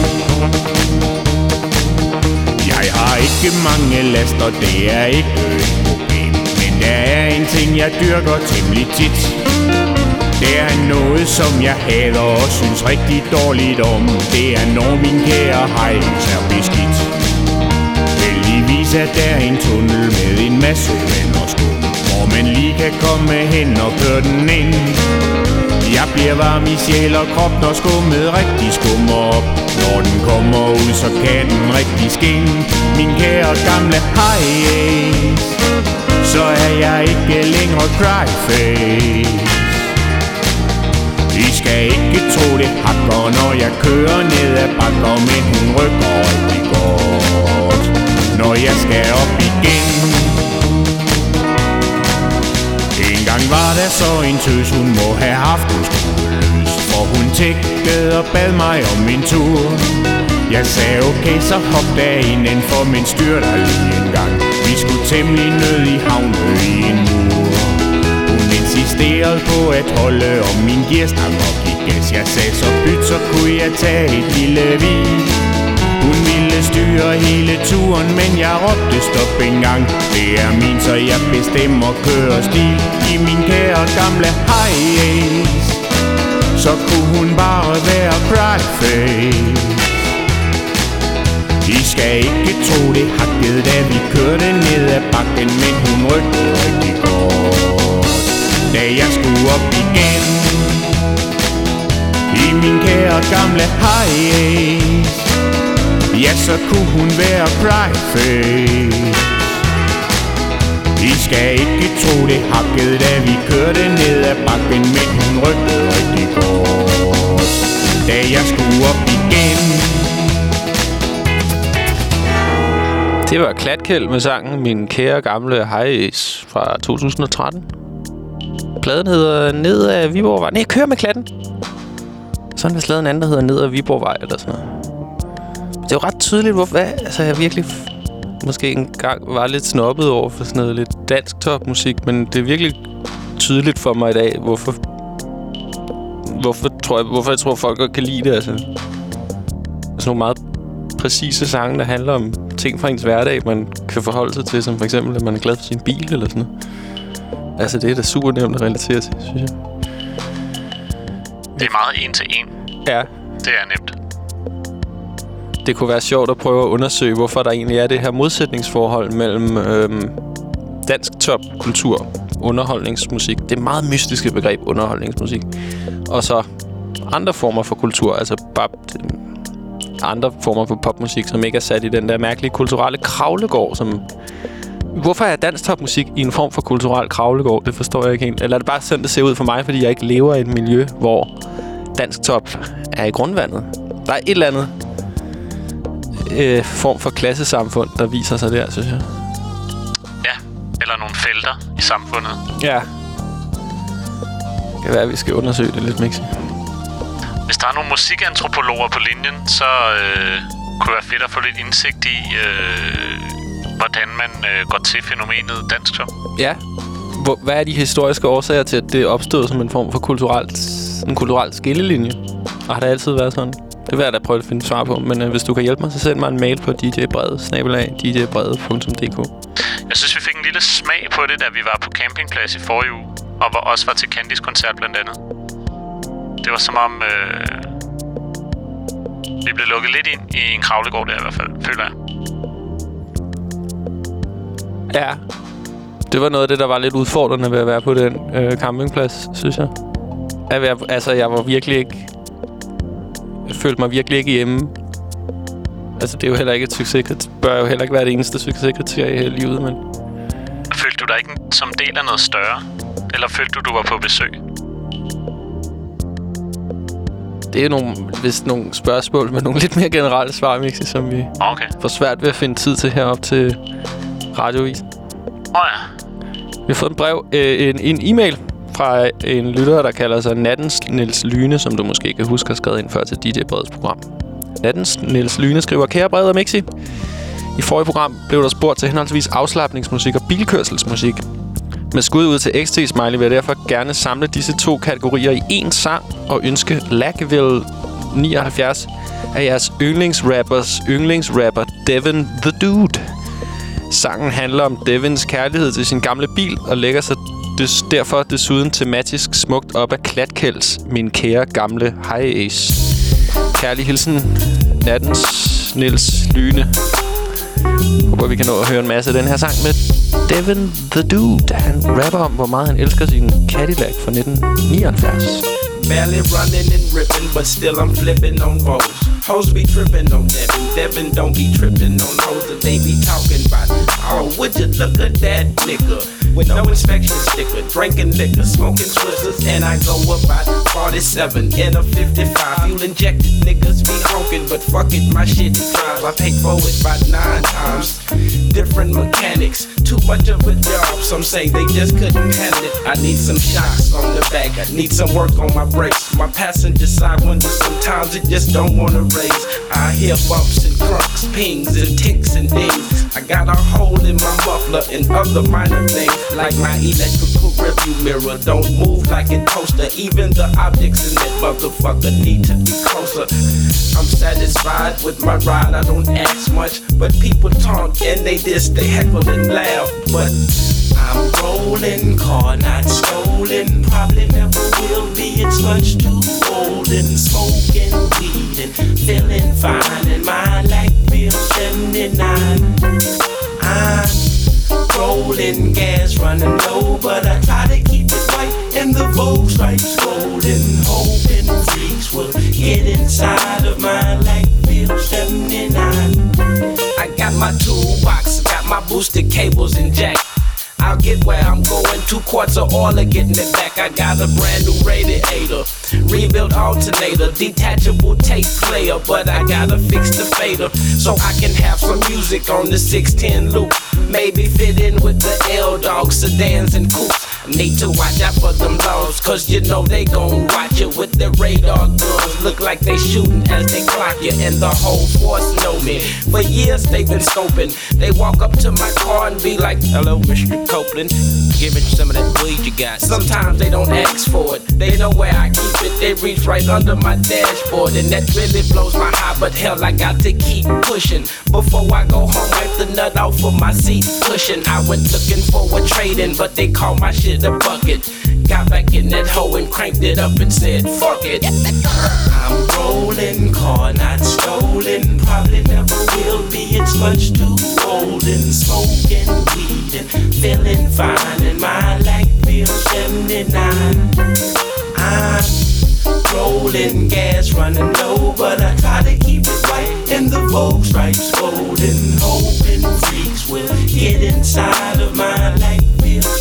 Jeg har ikke mange laster, det er ikke et problem, men der er en ting, jeg dyrker temmelig tit. Det er noget, som jeg hader og synes rigtig dårligt om. Det er, når min kære Hiace er beskidt. Heldigvis er der en tunnel med en masse vand og skum, hvor man lige kan komme hen og køre den ind. Jeg bliver varm i sjæl og krop, når skummet rigtig skummer op. Når den kommer ud, så kan den rigtig skinne. Min kære gamle Hiace, så er jeg ikke længere cryface. I skal ikke tro det hakker, når jeg kører ned ad bakker, men hun rykker rigtig godt, når jeg skal op igen. En gang var der så en tøs, hun må have haft en skoleløs, for hun tækkede og bad mig om en tur. Jeg sagde okay, så hop der inden for, men styr dig lige en gang. Vi skulle temmelig ned i havne i en mur. Hun insisterede på at holde om min gearstang og gik gas. Jeg sagde så byt, så kunne jeg tage et lille vin. Hun ville dyr hele turen, men jeg råbte stop en gang. Det er min, så jeg bestemmer kørestil i min kære gamle Hiace. Så kunne hun bare være cryface. I skal ikke tro det hakkede, da vi kørte ned ad bakken, men hun rykkede rigtig godt, da jeg skulle op igen i min kære gamle Hiace. Ja, så kunne hun være cryface. I skal ikke tro det hakkede, da vi kørte ned ad bakken, men hun rykkede rigtig godt, da jeg skulle op igen. Det var Klatkjeld med sangen Min kære gamle Hiace fra 2013. Pladen hedder Ned ad Viborgvej. Nej, Kør med klatten. Så har vi lavet en anden, der hedder Ned ad Viborgvej eller sådan noget. Det er jo ret tydeligt, hvorfor altså, jeg virkelig måske engang var lidt snobbet over for sådan noget lidt dansk topmusik, men det er virkelig tydeligt for mig i dag, hvorfor jeg tror, folk godt kan lide det. Altså. Sådan nogle meget præcise sange, der handler om ting fra ens hverdag, man kan forholde sig til, som for eksempel, at man er glad for sin bil eller sådan noget. Altså, det er da super nemt at relatere til, synes jeg. Det er meget en til en. Ja. Det er nemt. Det kunne være sjovt at prøve at undersøge, hvorfor der egentlig er det her modsætningsforhold mellem dansk topkultur, underholdningsmusik. Det er meget mystiske begreb, underholdningsmusik. Og så andre former for kultur, altså bare andre former for popmusik, som ikke er sat i den der mærkelige kulturelle kravlegård, som... Hvorfor er dansk topmusik i en form for kulturel kravlegård? Det forstår jeg ikke helt. Eller er det bare sådan, det ser ud for mig, fordi jeg ikke lever i et miljø, hvor dansk top er i grundvandet? Der er et eller andet form for klassesamfund, der viser sig der, synes jeg. Ja, eller nogle felter i samfundet. Ja. Det kan være, at vi skal undersøge det lidt, Mixi. Hvis der er nogle musikantropologer på linjen, så kunne det være fedt at få lidt indsigt i, hvordan man går til fænomenet dansk top. Ja. Hvad er de historiske årsager til, at det opstod som en form for kulturel skillelinje? Og har det altid været sådan? Det vil jeg da prøve at finde svar på. Men hvis du kan hjælpe mig, så send mig en mail på djbrede@djbrede.dk. Jeg synes, vi fik en lille smag på det, da vi var på campingplads i forrige uge. Og også var til Candys koncert blandt andet. Det var som om... vi blev lukket lidt ind i en kravlegård der i hvert fald, føler jeg. Ja. Det var noget af det, der var lidt udfordrende ved at være på den campingplads, synes jeg. Jeg var virkelig ikke... Jeg følte mig virkelig ikke hjemme. Altså, det er jo heller ikke et succeskriterie. Det bør jo heller ikke være det eneste succeskriterie i livet, men... Følte du dig ikke som del af noget større? Eller følte du var på besøg? Det er nogle spørgsmål med nogle lidt mere generelle svar, Mixi, som vi får svært ved at finde tid til herop til Radioavisen. Ja. Vi har fået en brev, en e-mail fra en lytter, der kalder sig Nattens Niels Lyne, som du måske kan huske har skrevet ind før til DJ Breds program. Nattens Niels Lyne skriver: Kære Brede og Mixi, i forrige program blev der spurgt til henholdsvis afslapningsmusik og bilkørselsmusik. Med skud ud til XT-smiley vil jeg derfor gerne samle disse to kategorier i én sang og ønske Lagville 79 af jeres yndlingsrapper Devin the Dude. Sangen handler om Devins kærlighed til sin gamle bil og lægger sig derfor desuden tematisk smukt op af Klatkjelds Min kære gamle Hiace. Kærlig hilsen, Nattens Niels Lyne. Håber vi kan nå at høre en masse af den her sang med Devin the Dude. Han rapper om, hvor meget han elsker sin Cadillac fra 1979. Barely running and ripping, but still I'm flipping on rolls. Hoes be tripping on Devin, Devin don't be tripping on hoes that they be talking about. Oh, would you look at that nigga with no inspection sticker, drinking liquor, smoking Twizzlers, and I go about 47 in a 55. Fuel injected niggas be honking, but fuck it, my shit drive. I paid for it about 9 times. Different mechanics, too much of a job. Some say they just couldn't handle it. I need some shocks on the back, I need some work on my brakes. My passenger side window, sometimes it just don't wanna raise. I hear bumps and crunks, pings and ticks and dings. I got a hole in my muffler and other minor things, like my electric optical review mirror don't move like a toaster. Even the objects in that motherfucker need to be closer. I'm satisfied with my ride, I don't ask much, but people talk and they diss, they heckle and laugh. But I'm rolling, car not stolen, probably never will be. It's much too old and smoking weed and feeling fine, and my life feels 79. I'm rolling gas, running low, but I try to keep it white and the Vogue stripes golden, hoping freaks will get inside of my life feels 79. I got my toolbox, got my boosted cables and jack. I'll get where I'm going, 2 quarts of oil are getting it back. I got a brand new radiator, rebuilt alternator, detachable tape player, but I gotta fix the fader so I can have some music on the 610 loop. Maybe fit in with the L-Dog sedans and coupes. Need to watch out for them dogs, cause you know they gon' watch you with their radar guns. Look like they shooting as they clock you, and the whole force know me. For years they've been scoping. They walk up to my car and be like, hello, Mr. Copeland, give me some of that weed you got. Sometimes they don't ask for it, they know where I keep it. They reach right under my dashboard, and that really blows my high. But hell, I got to keep pushing. Before I go home, wipe the nut off of my seat cushion. I went looking for a trade-in, but they call my shit a bucket. Got back in that hoe and cranked it up and said, fuck it. I'm rolling, car not stolen, probably never will be. It's much too old and smoking weed and feeling fine, and my life feels 79. I'm rolling gas, running low, but I try to keep it white and the Vogue stripes golden, hoping freaks will get inside of my life feels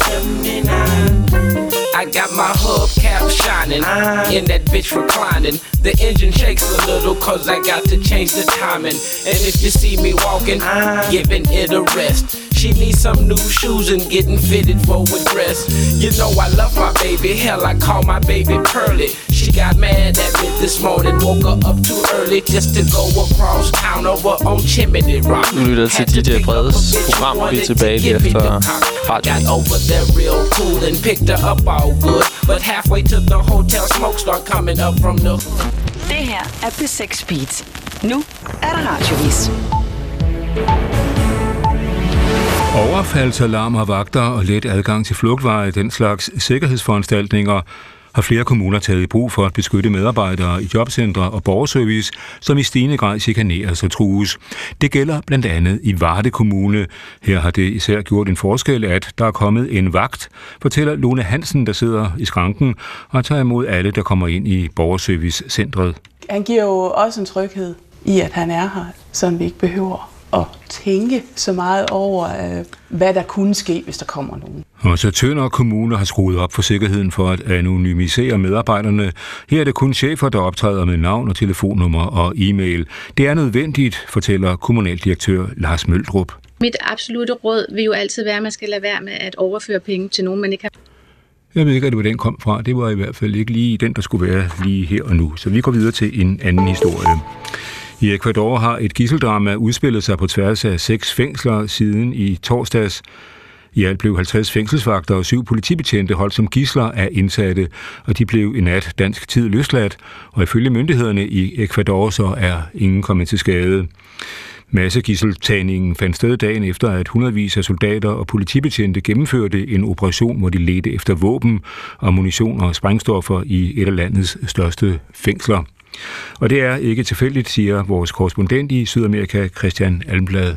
79. I got my hubcap shining, in that bitch reclining. The engine shakes a little cause I got to change the timing. And if you see me walking, giving it a rest. She needs some new shoes and getting fitted for a dress. You know I love my baby, hell I call my baby Pearly. She got mad at me this morning, woke her up too early just to go across town over on Chimney Rock. Nu lytter til DJ Bredes program, vi er tilbage lige efter radioen. Got over there real cool and picked her up all good, but halfway to the hotel smoke start coming up from the... Det her er P6 Beat. Nu er der radiovis. Overfaldsalarmer, vagter og let adgang til flugtveje, den slags sikkerhedsforanstaltninger, har flere kommuner taget i brug for at beskytte medarbejdere i jobcentre og borgerservice, som i stigende grad chikaneres og trues. Det gælder blandt andet i Varde Kommune. Her har det især gjort en forskel, at der er kommet en vagt, fortæller Lone Hansen, der sidder i skranken og tager imod alle, der kommer ind i borgerservicecentret. Han giver jo også en tryghed i, at han er her, så vi ikke behøver at tænke så meget over, hvad der kunne ske, hvis der kommer nogen. Og så Tønder Kommune har skruet op for sikkerheden for at anonymisere medarbejderne. Her er det kun chefer, der optræder med navn og telefonnummer og e-mail. Det er nødvendigt, fortæller kommunaldirektør Lars Møldrup. Mit absolutte råd vil jo altid være, at man skal lade være med at overføre penge til nogen, man ikke har. Jeg ved ikke, hvor den kom fra. Det var i hvert fald ikke lige den, der skulle være lige her og nu. Så vi går videre til en anden historie. I Ecuador har et gidseldrama udspillet sig på tværs af 6 fængsler siden i torsdags. I alt blev 50 fængselsvagter og 7 politibetjente holdt som gidsler af indsatte, og de blev i nat dansk tid løsladt, og ifølge myndighederne i Ecuador så er ingen kommet til skade. Massegidseltagningen fandt sted dagen efter, at hundredvis af soldater og politibetjente gennemførte en operation, hvor de ledte efter våben, ammunition og sprængstoffer i et af landets største fængsler. Og det er ikke tilfældigt, siger vores korrespondent i Sydamerika, Christian Almblad.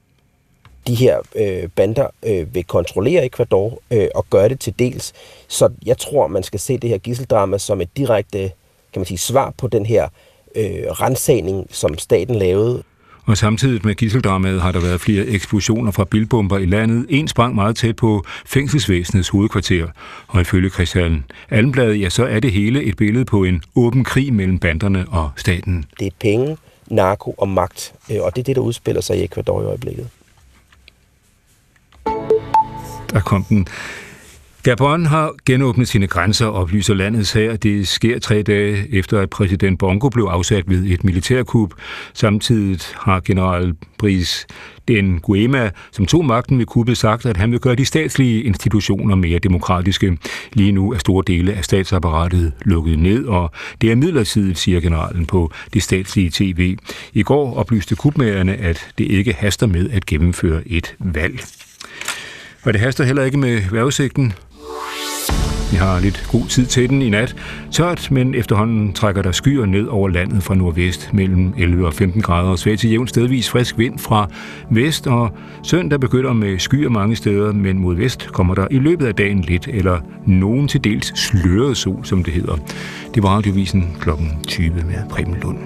De her bander vil kontrollere Ecuador og gøre det til dels. Så jeg tror, man skal se det her gidseldrama som et direkte, kan man sige, svar på den her ransagning, som staten lavede. Og samtidig med gidseldramaet har der været flere eksplosioner fra bilbomber i landet. En sprang meget tæt på fængselsvæsenets hovedkvarter. Og ifølge Christian Almblad, ja, så er det hele et billede på en åben krig mellem banderne og staten. Det er penge, narko og magt, og det er det, der udspiller sig i Ecuador i øjeblikket. Der kom den. Gabon har genåbnet sine grænser, oplyser landets hær. Det sker 3 dage efter, at præsident Bongo blev afsat ved et militærkup. Samtidig har general Brice Nguema, som tog magten ved kuppet, sagt, at han vil gøre de statslige institutioner mere demokratiske. Lige nu er store dele af statsapparatet lukket ned, og det er midlertidigt, siger generalen på det statslige tv. I går oplyste kupmagerne, at det ikke haster med at gennemføre et valg. Og det haster heller ikke med vejrudsigten. Vi har lidt god tid til den i nat. Tørt, men efterhånden trækker der skyer ned over landet fra nordvest mellem 11 og 15 grader og svag til jævn stedvis frisk vind fra vest. Og søndag begynder med skyer mange steder, men mod vest kommer der i løbet af dagen lidt eller nogen til dels sløret sol, som det hedder. Det var Radiovisen kl. 20 med Preben Lund.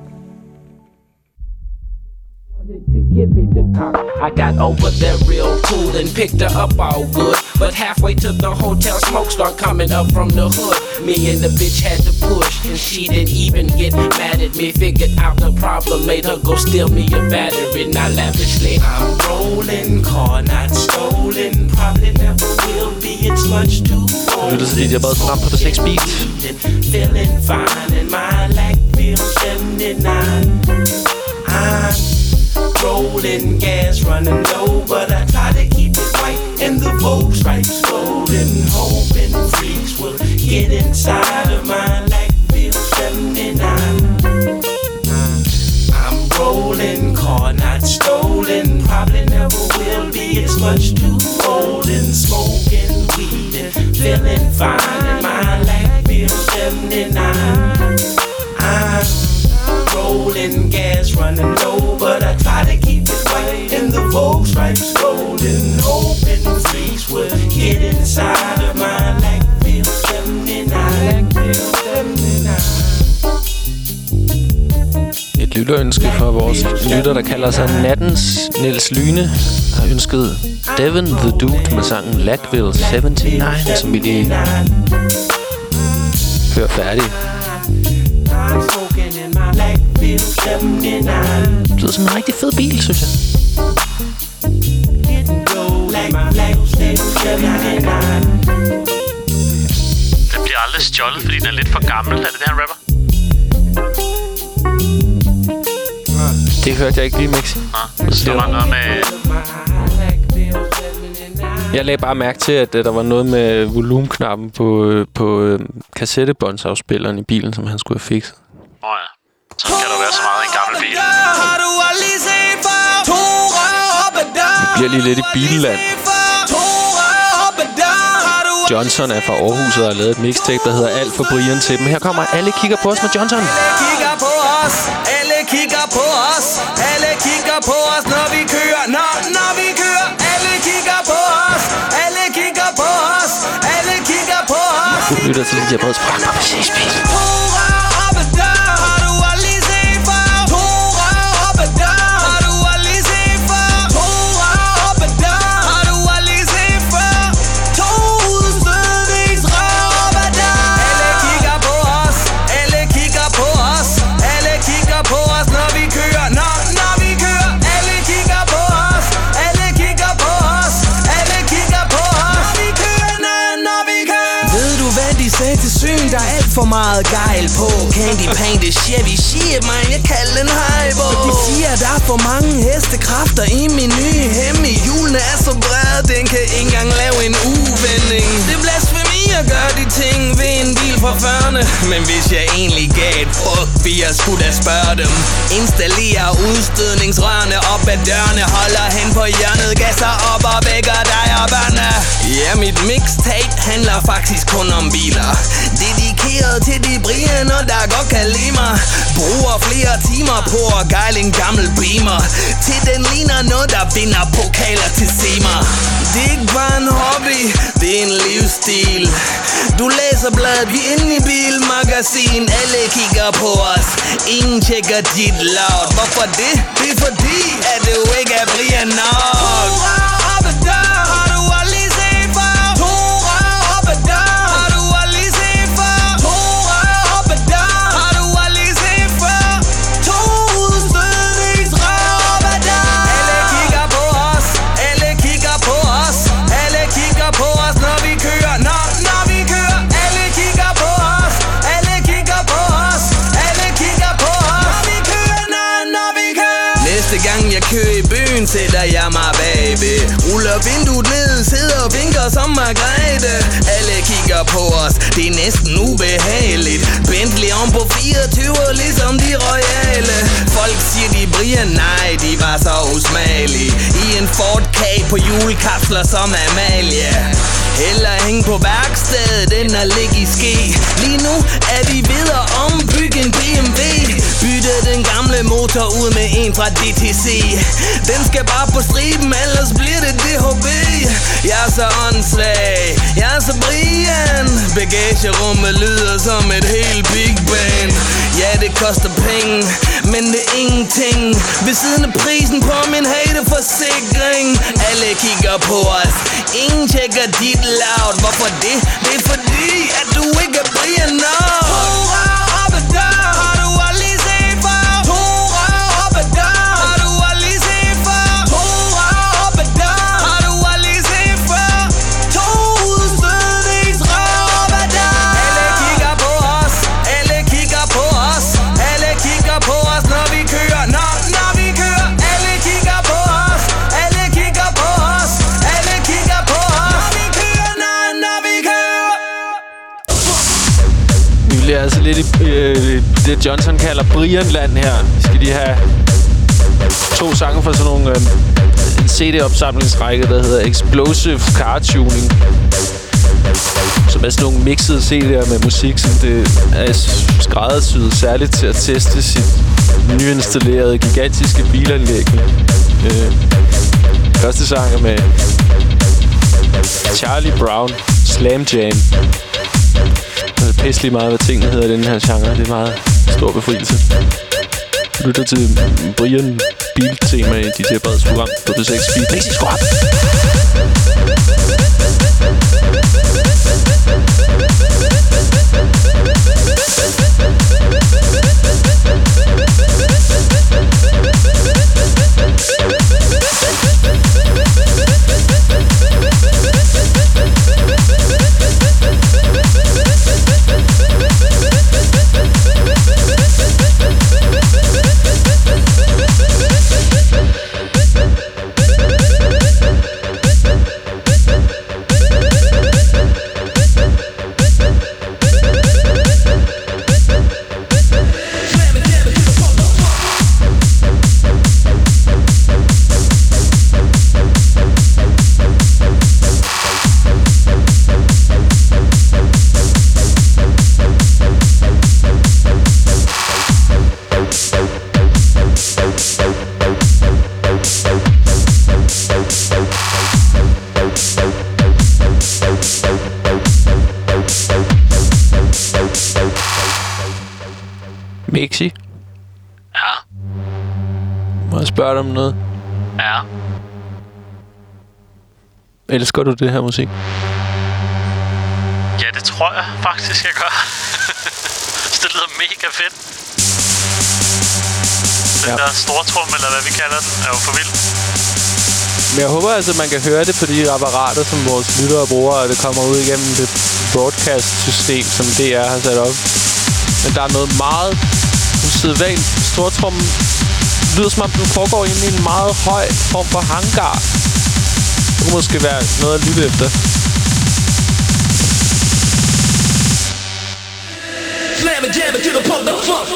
Give me the cock. I got over there real cool and picked her up all good. But halfway to the hotel, smoke start coming up from the hood. Me and the bitch had to push, and she didn't even get mad at me. Figured out the problem, made her go steal me a battery. Now lavishly I'm rolling, car not stolen. Probably never will be, it's much too old. Lytter til DJ Breds på 6 Beat. Feeling fine in my like feel 79. I'm rolling, gas running low, but I try to keep it white and the Vogue stripes golden. Hoping freaks will get inside of my like feel 79. I'm rolling, car not stolen, probably never will be, it's much too old. And smoking weed and feeling fine in my like feel 79. I'm rolling, gas running low, but I try to keep it white and the Vogue stripes golden. Hoping freaks will get inside of my like feel 79. Et lytterønske fra vores lytter, der kalder sig Nattens Niels Lyne, har ønsket Devin the Dude med sangen Lackville 79, som vi lige hører færdig. Det lyder som en rigtig fed bil, synes jeg. Den bliver aldrig stjålet, fordi den er lidt for gammel. Er det det, han rapper? Det hørte jeg ikke lige, Mixi. Så var noget med... Jeg lagde bare mærke til, at der var noget med volumenknappen på kassettebåndsafspilleren i bilen, som han skulle have fikset. Ja. Så kan der være så meget i en gammel bil. Det bliver lige lidt i billand. Johnson er fra Aarhus og har lavet et mixtape, der hedder Alt for Brian til dem. Her kommer Alle kigger på os med Johnson. Alle kigger på os, alle kigger på os, alle kigger på os, når vi kører, når vi kører. Alle kigger på os, alle kigger på os, alle kigger på os. Du lytter til DJ Breds program på 6 Beat. Der er alt for meget gejl på Candy Paint, det Chevy shit, man, jeg kalder den hype. De siger, der er for mange hestekræfter i min nye hemme. Hjulene er så brede, den kan ikke engang lave en uvending. Det er blasfemi at gøre de ting ved en bil fra 40'erne. Men hvis jeg egentlig gav et fuck, vil jeg skulle da spørge dem. Installerer udstødningsrørene op ad dørene, holder hen på hjørnet, gasser op og vækker dig og børnene. Ja, mit mixtape handler faktisk kun om biler. Dedikeret til de Brianer, der godt kan lide mig. Bruger flere timer på at gejle en gammel Beamer, til den ligner noget, der vinder pokaler til Sema. Det er ikke bare en hobby, det er en livsstil. Du læser bladet, vi er inde i bilmagasin. Alle kigger på os, ingen tjekker dit loud. Hvorfor det? Det er fordi, at du ikke er Brian nok. Alle kigger på os, når vi kører. Næste gang jeg kører i byen, sætter jeg mig bagved. Ruller vinduet ned, sidder og vinker som Margrethe. Alle kigger på os, det er næsten ubehageligt. Bentley om på 24, ligesom de royale. Folk siger de Brian, nej, de var så usmagelige. I en Ford K på julekapsler som Amalie. Heller hænge på værkstedet, end at ligge i ske. Lige nu er de ved at ombygge en BMW. Bytte den gamle motor ud med en fra DTC. Den skal bare på striben, ellers bliver det DHB. Jeg er så åndssvag, jeg er så Brian. Bagagerummet lyder som et helt big band. Ja, det koster penge, men det er ingenting ved siden af prisen på min hateforsikring. Alle kigger på os, ingen tjekker dit loud. Hvorfor det? Det er fordi, at du ikke er Brian nok. Hurra op ad dør, har du aldrig set før. Hurra op ad dør, har du aldrig set før. Hurra op ad dør, har du aldrig set før. To udstødnings rør op ad dør. Alle kigger på os, alle kigger på os. Alle kigger på os, når vi kører, når vi kører. Alle kigger på os, alle kigger på os. Alle kigger på os, når vi kører, når vi kører. Vi bliver altså lidt i det Johnson kalder Brianland her. Vi skal lige have 2 sange fra sådan nogle CD-opsamlingsrække, der hedder Explosive Car Tuning, som er sådan nogle mixede CD'er med musik, som det er skræddersyet særligt til at teste sit nyinstallerede gigantiske bilanlæg. Første sang er med Charlie Brown, Slam Jam. Det er pisselig meget, hvad tingene hedder i den her genre. Det er meget stor befrielse. Du lytter til Brian Biltema i DJ Breds program på B6 Beat. Mixi Squad! Mixi? Ja. Må jeg spørge dig om noget? Ja. Elsker du det her musik? Ja, det tror jeg faktisk, jeg gør. Så det lyder mega fedt. Den der stortrum, eller hvad vi kalder den, er jo for vild. Men jeg håber altså, at man kan høre det på de apparater, som vores lyttere bruger, og det kommer ud igennem det broadcast-system, som DR har sat op. Men der er noget meget usædvanligt. Stortrummen lyder som om, den foregår inde i en meget høj form for hangar. Det kunne måske være noget at lytte efter. Slam and jam it to the pump, the funk.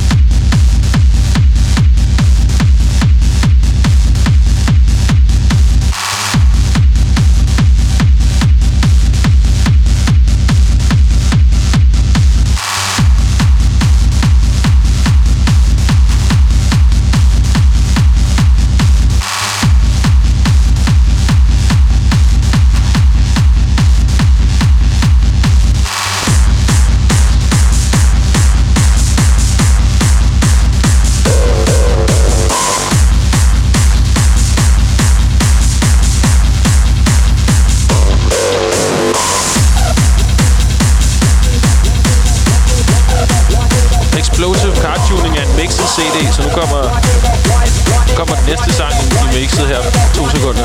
CD, så nu kommer den næste sang i mixet her 2 sekunder.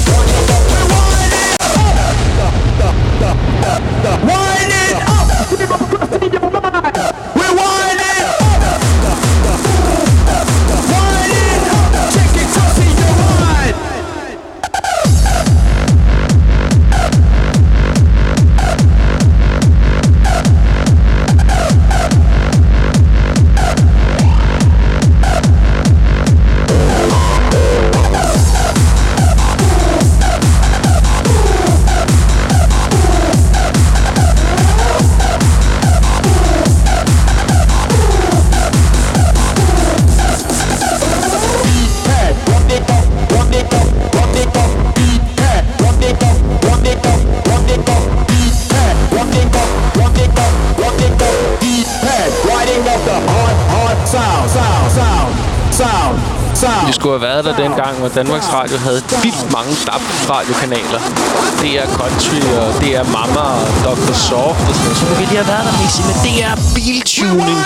Wind it up! Wind it up! Vi skulle have været der dengang, hvor Danmarks Radio havde vildt mange DAB-radiokanaler. Det er Country, og det er Mama, og Dr. Soft og sådan noget. Så kunne vi lige have været der, Mixi, men det er biltuning.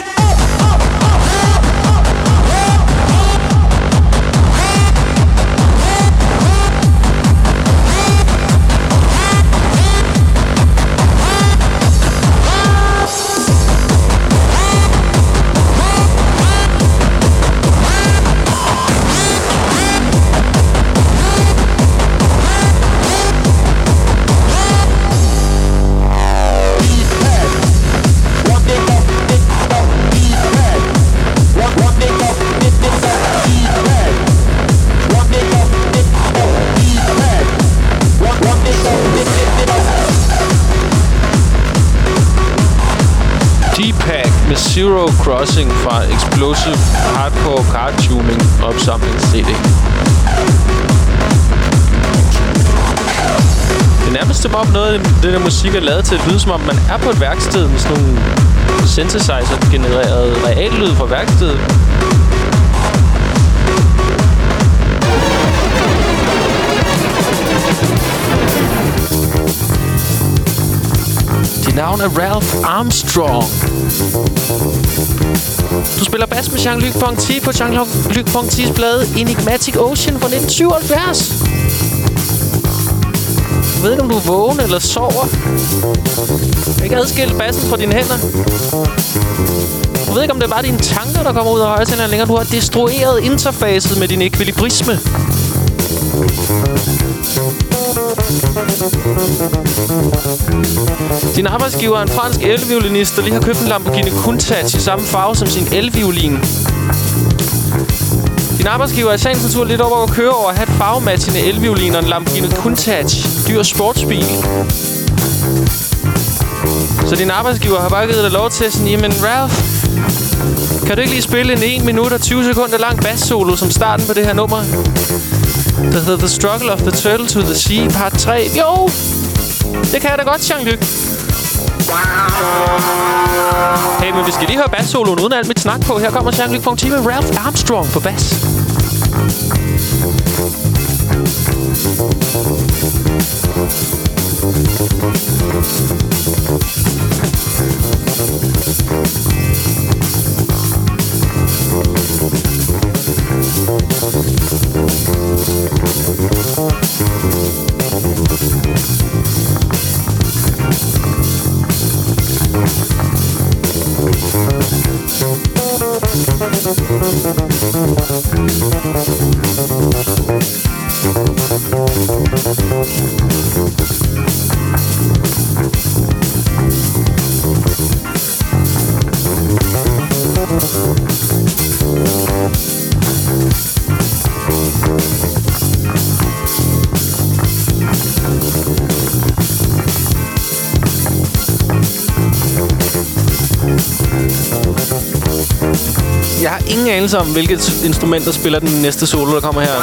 Zero Crossing fra Explosive Hardcore Car Tuning opsamlings-CD. Det er nærmest som om noget af det der musik er lavet til at lyde, som om man er på et værksted med sådan nogle synthesizer-genererede reallyd fra værkstedet. Dit navn er Ralph Armstrong. Du spiller bas med Jean-Luc Ponty på Jean-Luc Pontys plade Enigmatic Ocean fra 1977. Jeg ved ikke, om du er vågen eller sover. Du kan ikke adskille bassen fra dine hænder. Jeg ved ikke, om det er bare dine tanker, der kommer ud af højtaleren længere. Du har destrueret interfacet med din ekvilibrisme. Din arbejdsgiver er en fransk elviolinist, der lige har købt en Lamborghini Countach i samme farve som sin elviolin. Din arbejdsgiver er i sagens natur lidt over at køre over at have et farvematchende elviolin og en Lamborghini Countach. Dyr sportsbil. Så din arbejdsgiver har bare givet dig lov til at sige, jamen Ralph, kan du ikke lige spille en 1 minut og 20 sekunder lang bass-solo som starten på det her nummer? Der hedder The Struggle of the Turtle to the Sea, part 3. Jo! Det kan jeg da godt, Jean-Luc. Hey, men vi skal lige høre bass-soloen uden alt mit snak på. Her kommer Jean-Luc Ponty med Ralph Armstrong på bass. Jeg har ingen anelse om, hvilket instrument, der spiller den næste solo, der kommer her.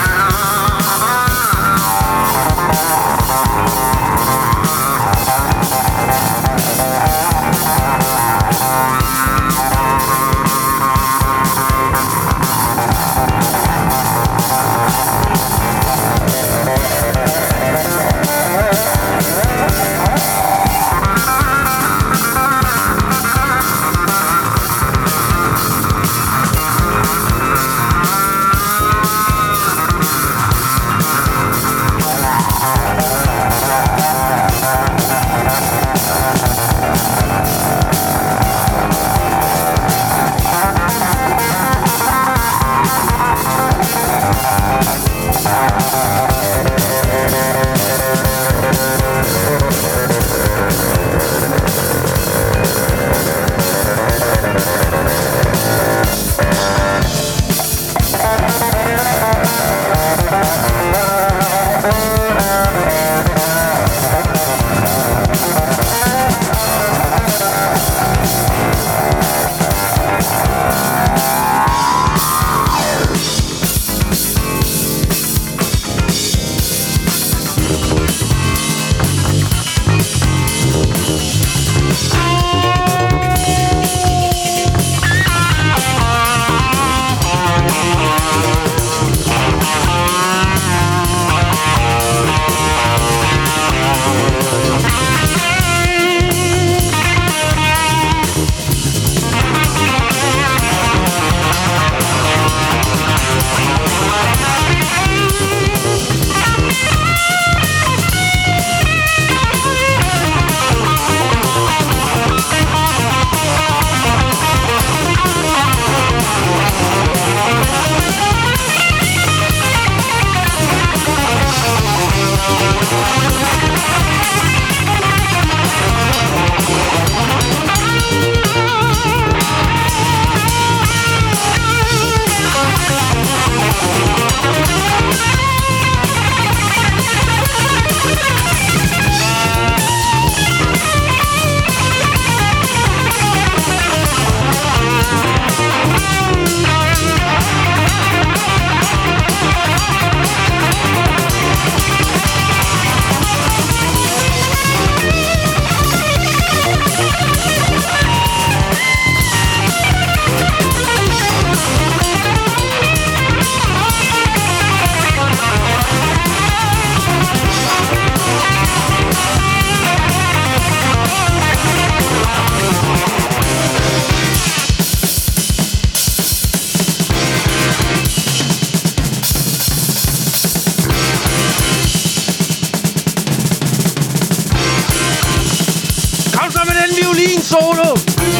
solo!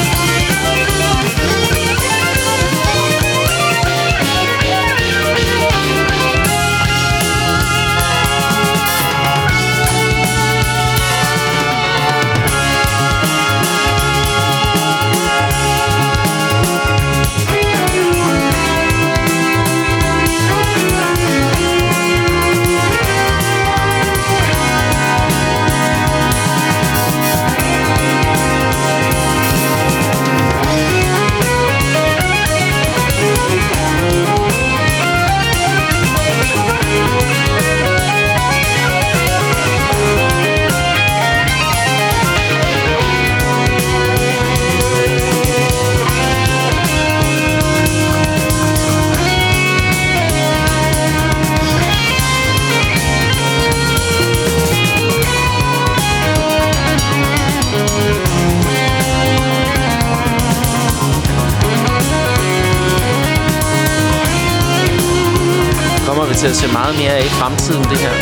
Til at se meget mere af i fremtiden, det her.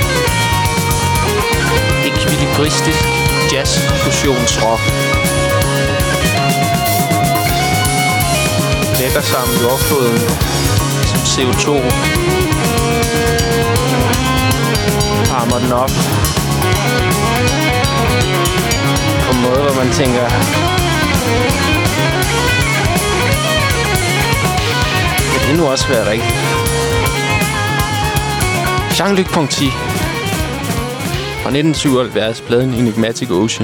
Ekvilibristisk jazz-fusionsrock. Lægger sammen jordkloden som CO2. Varmer den op. På en måde, hvor man tænker... Kan det nu også være rigtigt? Jean-Luc Ponty fra 1977, pladen Enigmatic Ocean.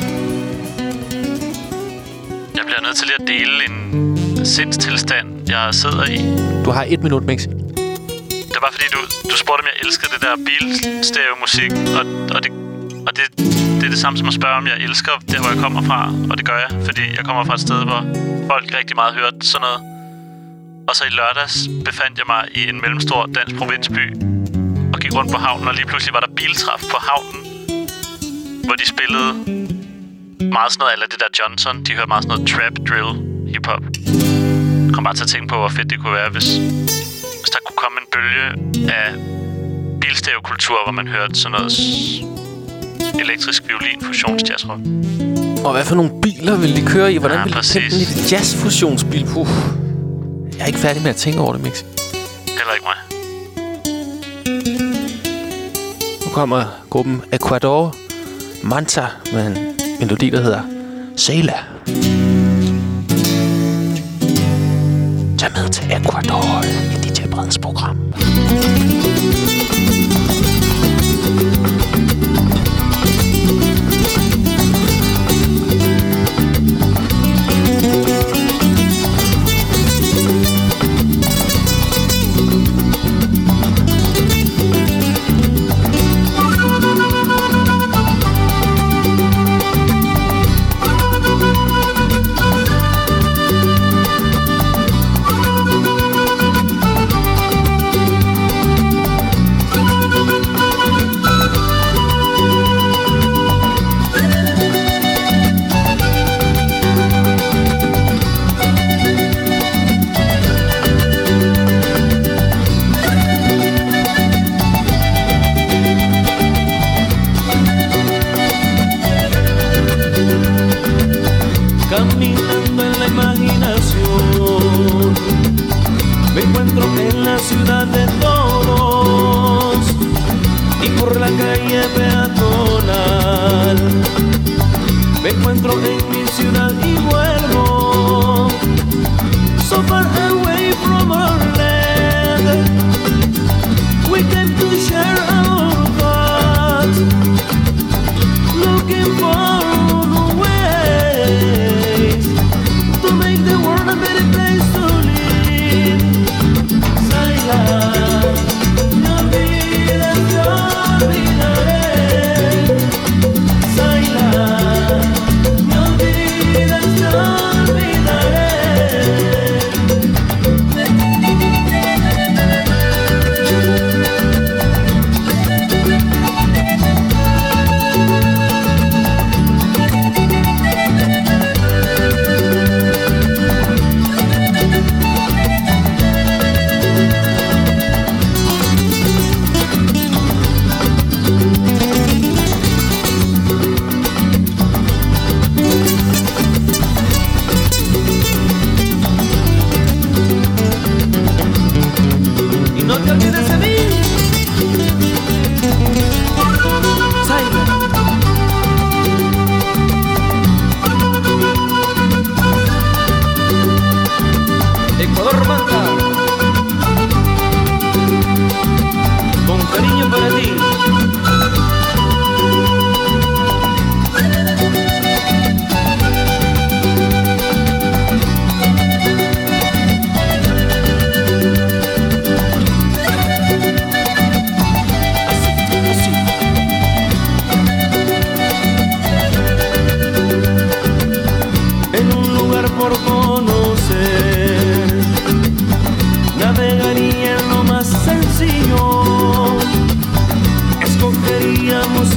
Jeg bliver nødt til lige at dele en sindstilstand, jeg sidder i. Du har 1 minut, Mixi. Det var fordi, du spurgte, om jeg elsker det der bilstereo-musik, og det er det samme som at spørge, om jeg elsker der, hvor jeg kommer fra. Og det gør jeg, fordi jeg kommer fra et sted, hvor folk rigtig meget hørte sådan noget. Og så i lørdags befandt jeg mig i en mellemstor dansk provinsby, og gik rundt på havnen, og lige pludselig var der biltræf på havnen, hvor de spillede meget sådan noget, eller det der Johnson, de hørte meget sådan noget trap, drill, hip-hop. Jeg kom bare til at tænke på, hvor fedt det kunne være, hvis der kunne komme en bølge af bilstereokultur, hvor man hørte sådan noget elektrisk violin, fusionsjazzrock. Og hvad for nogle biler vil de køre i? Hvordan vil de tænke den i et jazzfusionsbil? Jeg er ikke færdig med at tænke over det, Mix. Heller ikke mig. Nu kommer gruppen Ecuador Manta med en melodi, der hedder Sela. Tag med til Ecuador i DJ Breds program. Caminando en la imaginación, me encuentro en la ciudad de todos y por la calle peatonal. Me encuentro en mi ciudad y vuelvo so far away from our land. We came to share our thoughts, looking for to make the world a better place to live. Saila, no olvides, te olvidaré. Saila, no olvides, te olvidaré.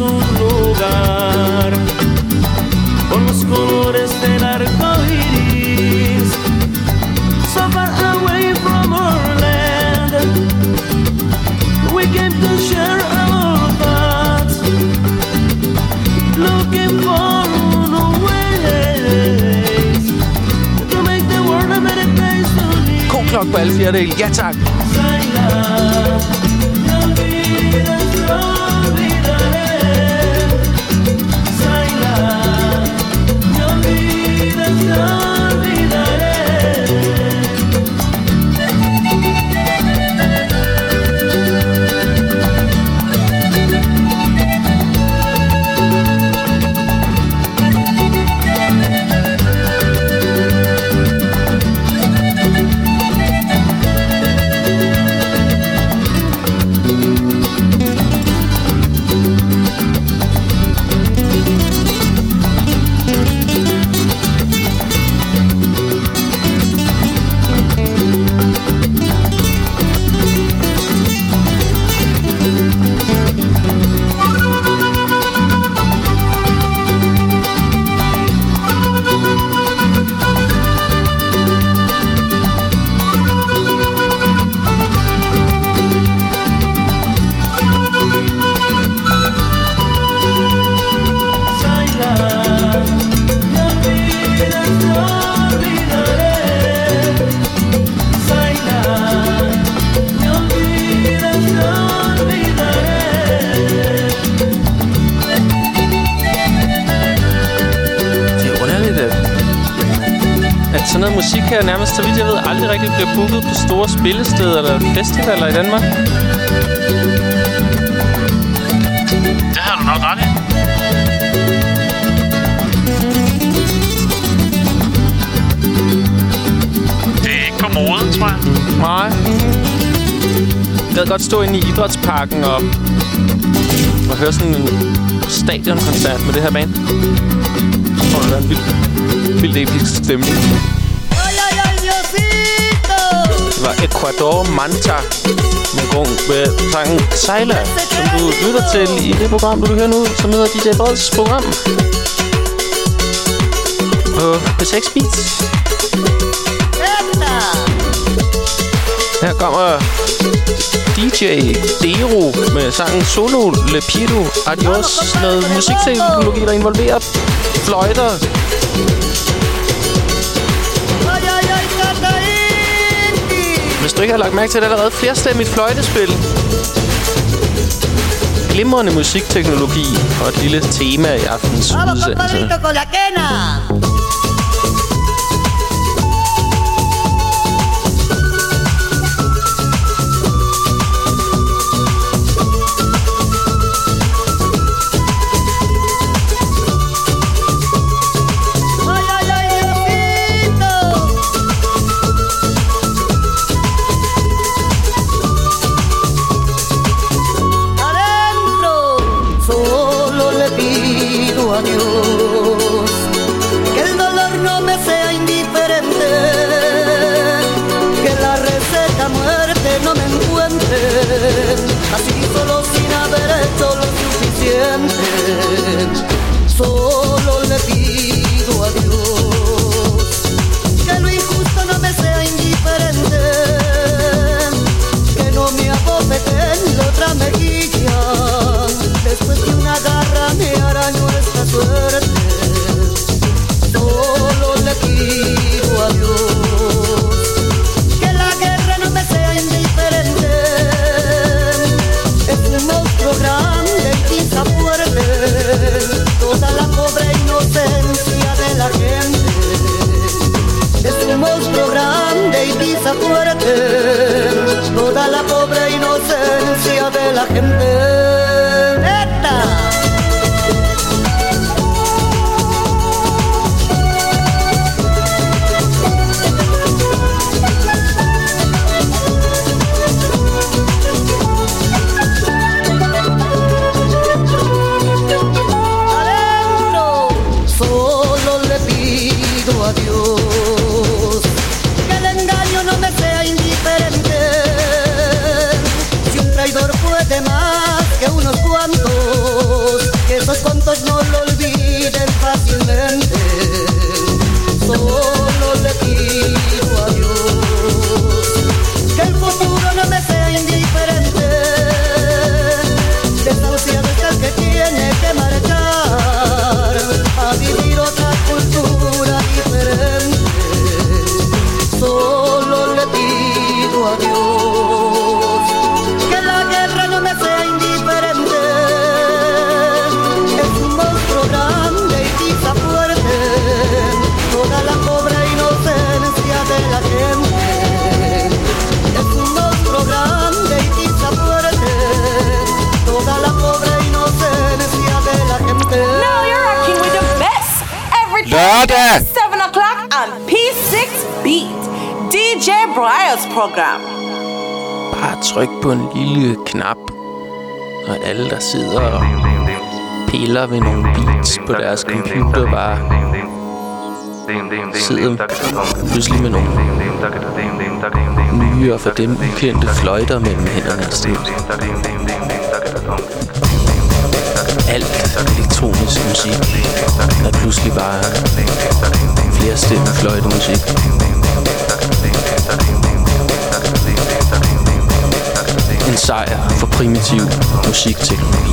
un lugar con los colores del arco iris. So far away from our land, we came to share our thoughts, looking for new ways to make the world a better place to live. K-klok på alle fjerdedel. Ja tak. Sådan noget musik her nærmest, så vidt jeg ved, aldrig rigtig bliver booket på store spillesteder eller festivaler i Danmark. Det har du nok ret i. Det er ikke på mode, tror jeg. Nej. Jeg gad godt stå inde i idrætsparken og høre sådan en stadionkoncert med det her band. Jeg tror, det er en vildt episk stemning. Det var Ecuador Manta med sangen Sejla, som du lytter til i det program, du hører nu, som hedder DJ Breds program på P6 Beats. Her kommer DJ Dero med sangen Solo Le Pido Adios. Noget musikteknologi, der involverer fløjter. Hvis du ikke har lagt mærke til, at der er allerede flerstemmigt fløjtespil. Glimrende musikteknologi og et lille tema i aftens udsendelse. Adiós, que el 7 o'clock on P6 Beat. DJ Bryers program. Bare tryk på en lille knap, og alle, der sidder og piller ved nogle beats på deres computer, bare sidder pludselig med nogle nye og for dem ukendte fløjter mellem hænderne og sted. Alt elektronisk musik er pludselig bare flerstemmig fløjtemusik. En sejr for primitiv musikteknologi.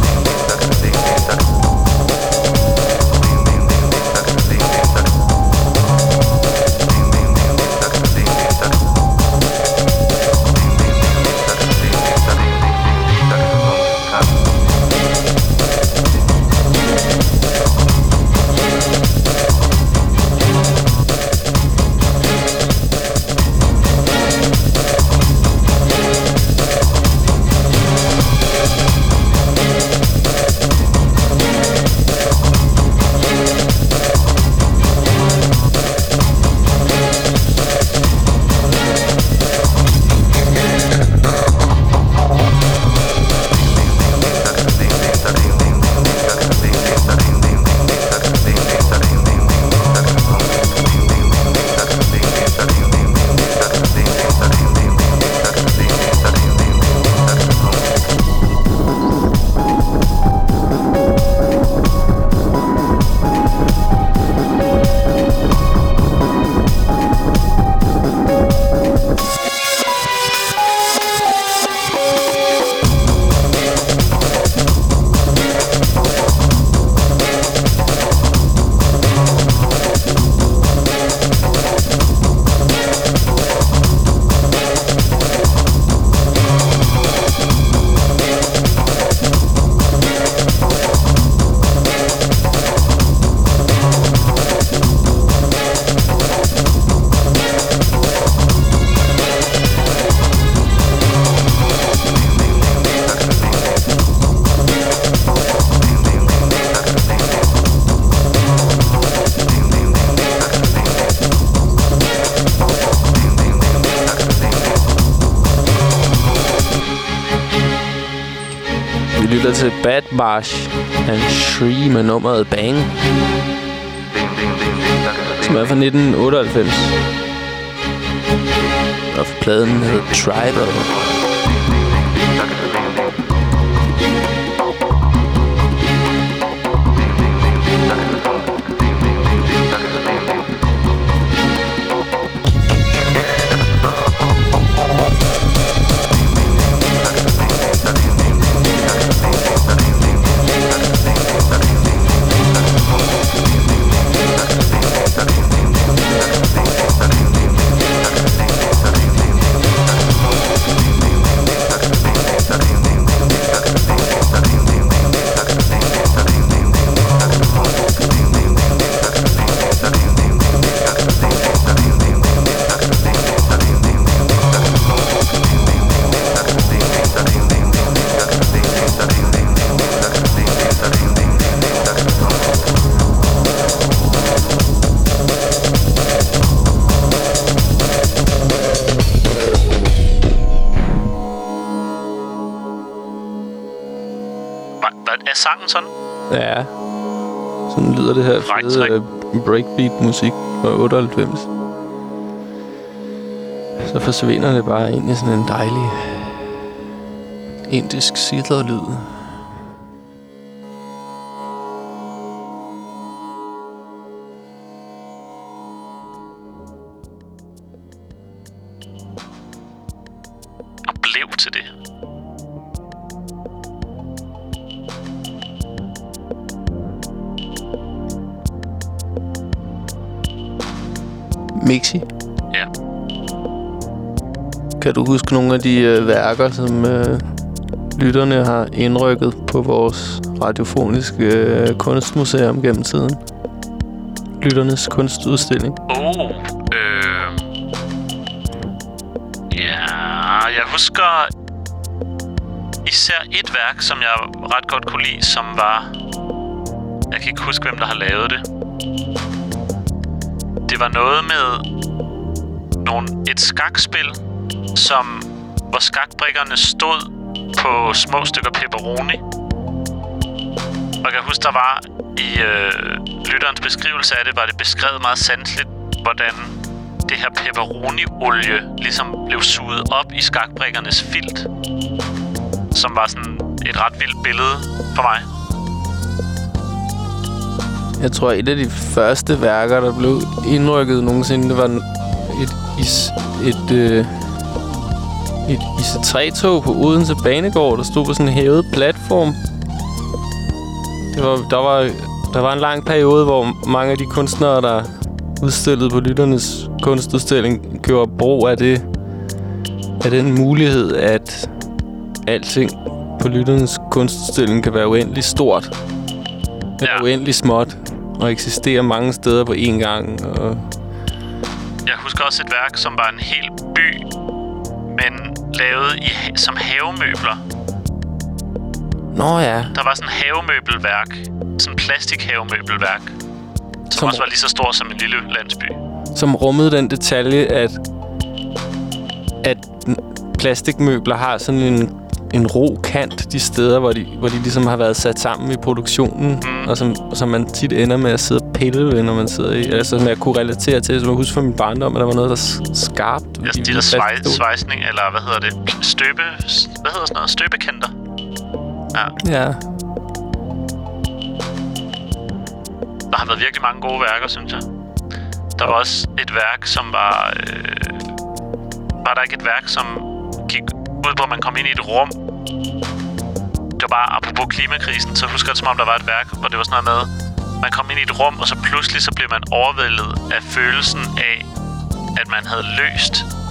Til Bad Marsh and Shri med nummeret Bang, som er fra 1998, og pladen hedder Tribal. Sangen sådan? Ja. Sådan lyder det her fede breakbeat-musik fra 98. Så forsvinder det bare ind i sådan en dejlig indisk sitar-lyd. Og blev til det. Mixi? Ja. Kan du huske nogle af de værker, som lytterne har indrykket på vores radiofoniske kunstmuseum gennem tiden? Lytternes kunstudstilling. Ja, jeg husker især et værk, som jeg ret godt kunne lide, som var... Jeg kan ikke huske, hvem der har lavet det. det var noget med et skakspil, hvor skakbrikkerne stod på små stykker pepperoni. Og jeg kan huske, der var i lytterens beskrivelse af det, var det beskrevet meget sanseligt, hvordan det her pepperoni-olie ligesom blev suget op i skakbrikkernes filt. Som var sådan et ret vildt billede for mig. Jeg tror, et af de første værker, der blev indrykket nogensinde, det var et IC3-tog på Odense Banegård, der stod på sådan en hævet platform. Der var en lang periode, hvor mange af de kunstnere, der udstillede på Lytternes kunstudstilling, gjorde brug af den mulighed, at alting på Lytternes kunstudstilling kan være uendelig stort. Eller uendelig småt. Og eksistere mange steder på én gang. Og jeg husker også et værk, som var en hel by, men lavet som havemøbler. Nå ja. Der var sådan en havemøbelværk. Sådan en plastikhavemøbelværk. Som også var lige så stor som en lille landsby. Som rummede den detalje, at plastikmøbler har sådan en ro kant de steder, hvor de ligesom har været sat sammen i produktionen, og som man tit ender med at sidde og pille ved, når man sidder i. Altså, som jeg kunne relatere til, som jeg husker fra min barndom, at der var noget, der skarpt. Ja, de der svejsning, eller hvad hedder det? Hvad hedder sådan noget? Støbekanter? Ja. Der har været virkelig mange gode værker, synes jeg. Der var også et værk, som var... var der ikke et værk, som gik ud på, at man kom ind i et rum? Det var bare, apropos klimakrisen, så husker jeg, som om der var et værk, hvor det var sådan noget med, man kom ind i et rum, og så pludselig så blev man overvældet af følelsen af, at man havde løst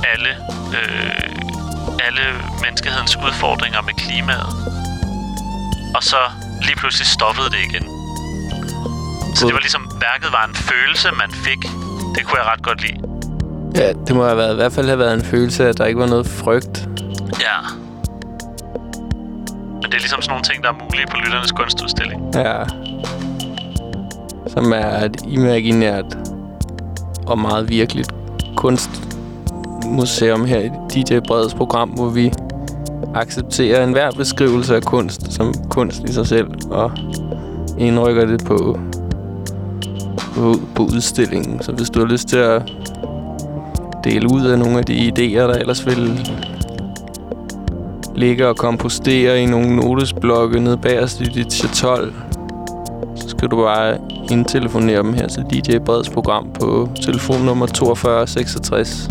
alle menneskehedens udfordringer med klimaet. Og så lige pludselig stoppede det igen. Så det var ligesom, værket var en følelse, man fik. Det kunne jeg ret godt lide. Ja, det må i hvert fald have været en følelse af, at der ikke var noget frygt. Ja. Men det er ligesom sådan nogle ting, der er mulige på Lytternes kunstudstilling. Ja. Som er et imaginært og meget virkeligt kunstmuseum her i DJ Breds program, hvor vi accepterer enhver beskrivelse af kunst som kunst i sig selv og indrykker det på udstillingen. Så hvis du har lyst til at dele ud af nogle af de idéer, der ellers vil ligge og kompostere i nogle notesblokke nede bagerst i dit chatol, så skal du bare indtelefonere dem her til DJ Breds program på telefonnummer 42 66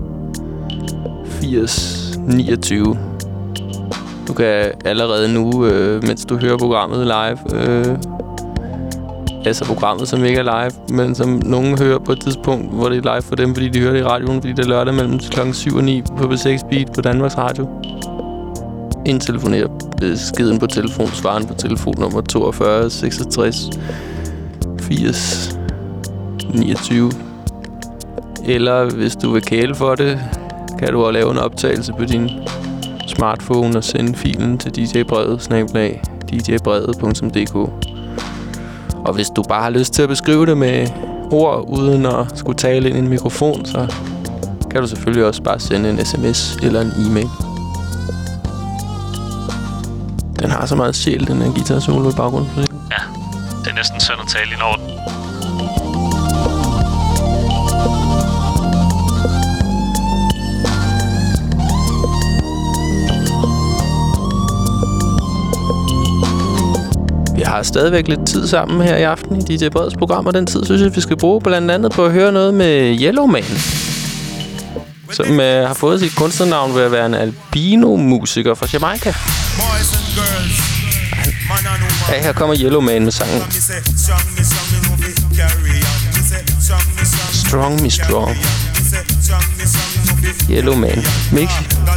80 29. Du kan allerede nu, mens du hører programmet live, altså programmet, som ikke er live, men som nogen hører på et tidspunkt, hvor det er live for dem, fordi de hører det i radioen, fordi det er lørdag mellem kl. 7 og 9 på P6 Beat på Danmarks Radio. Indtelefoner beskeden på telefonsvaren på telefonnummer 42 66 80 29. Eller hvis du vil kæle for det, kan du også lave en optagelse på din smartphone og sende filen til djbrede@djbrede.dk. Og hvis du bare har lyst til at beskrive det med ord, uden at skulle tale ind i en mikrofon, så kan du selvfølgelig også bare sende en sms eller en e-mail. Den har så meget sjæl, den her guitar-solo i baggrunden. Ja, det er næsten synd at tale i orden. Vi har stadigvæk lidt tid sammen her i aften i DJ Breds program, og den tid synes jeg, vi skal bruge blandt andet på at høre noget med Yellowman, som har fået sit kunstnernavn ved at være en albino-musiker fra Jamaica. Ja, her kommer Yellowman med sangen Strong Me Strong. Yellowman. Mix.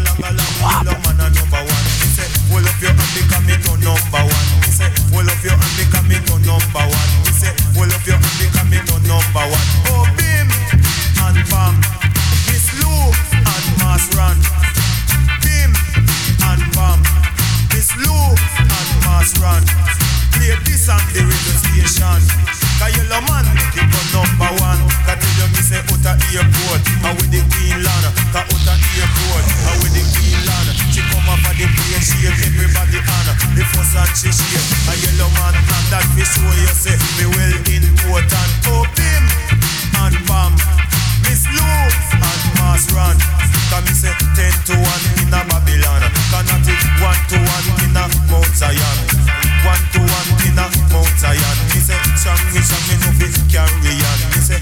Pull up your hand because me to number one. Me say, pull up your hand because me to number one. Me say, pull up your hand because me to number one. Oh, bim and bam, Miss Lou and Mass Run. Bim and bam, Miss Lou and Mass Run. Play this on the radio station. Cause Yellowman make it go number one. Cause tell you me say, out shake everybody on the fuss and she shake. A yellow man and that fi show you say me well important. Up him and bam, Miss Lou and Mass Run. Can me say 10 to 1 in a Babylon. Cannot it 1 to 1 in a Mount Zion. 1 to 1 in a Mount Zion. Me say strong me no fi carry on. Me say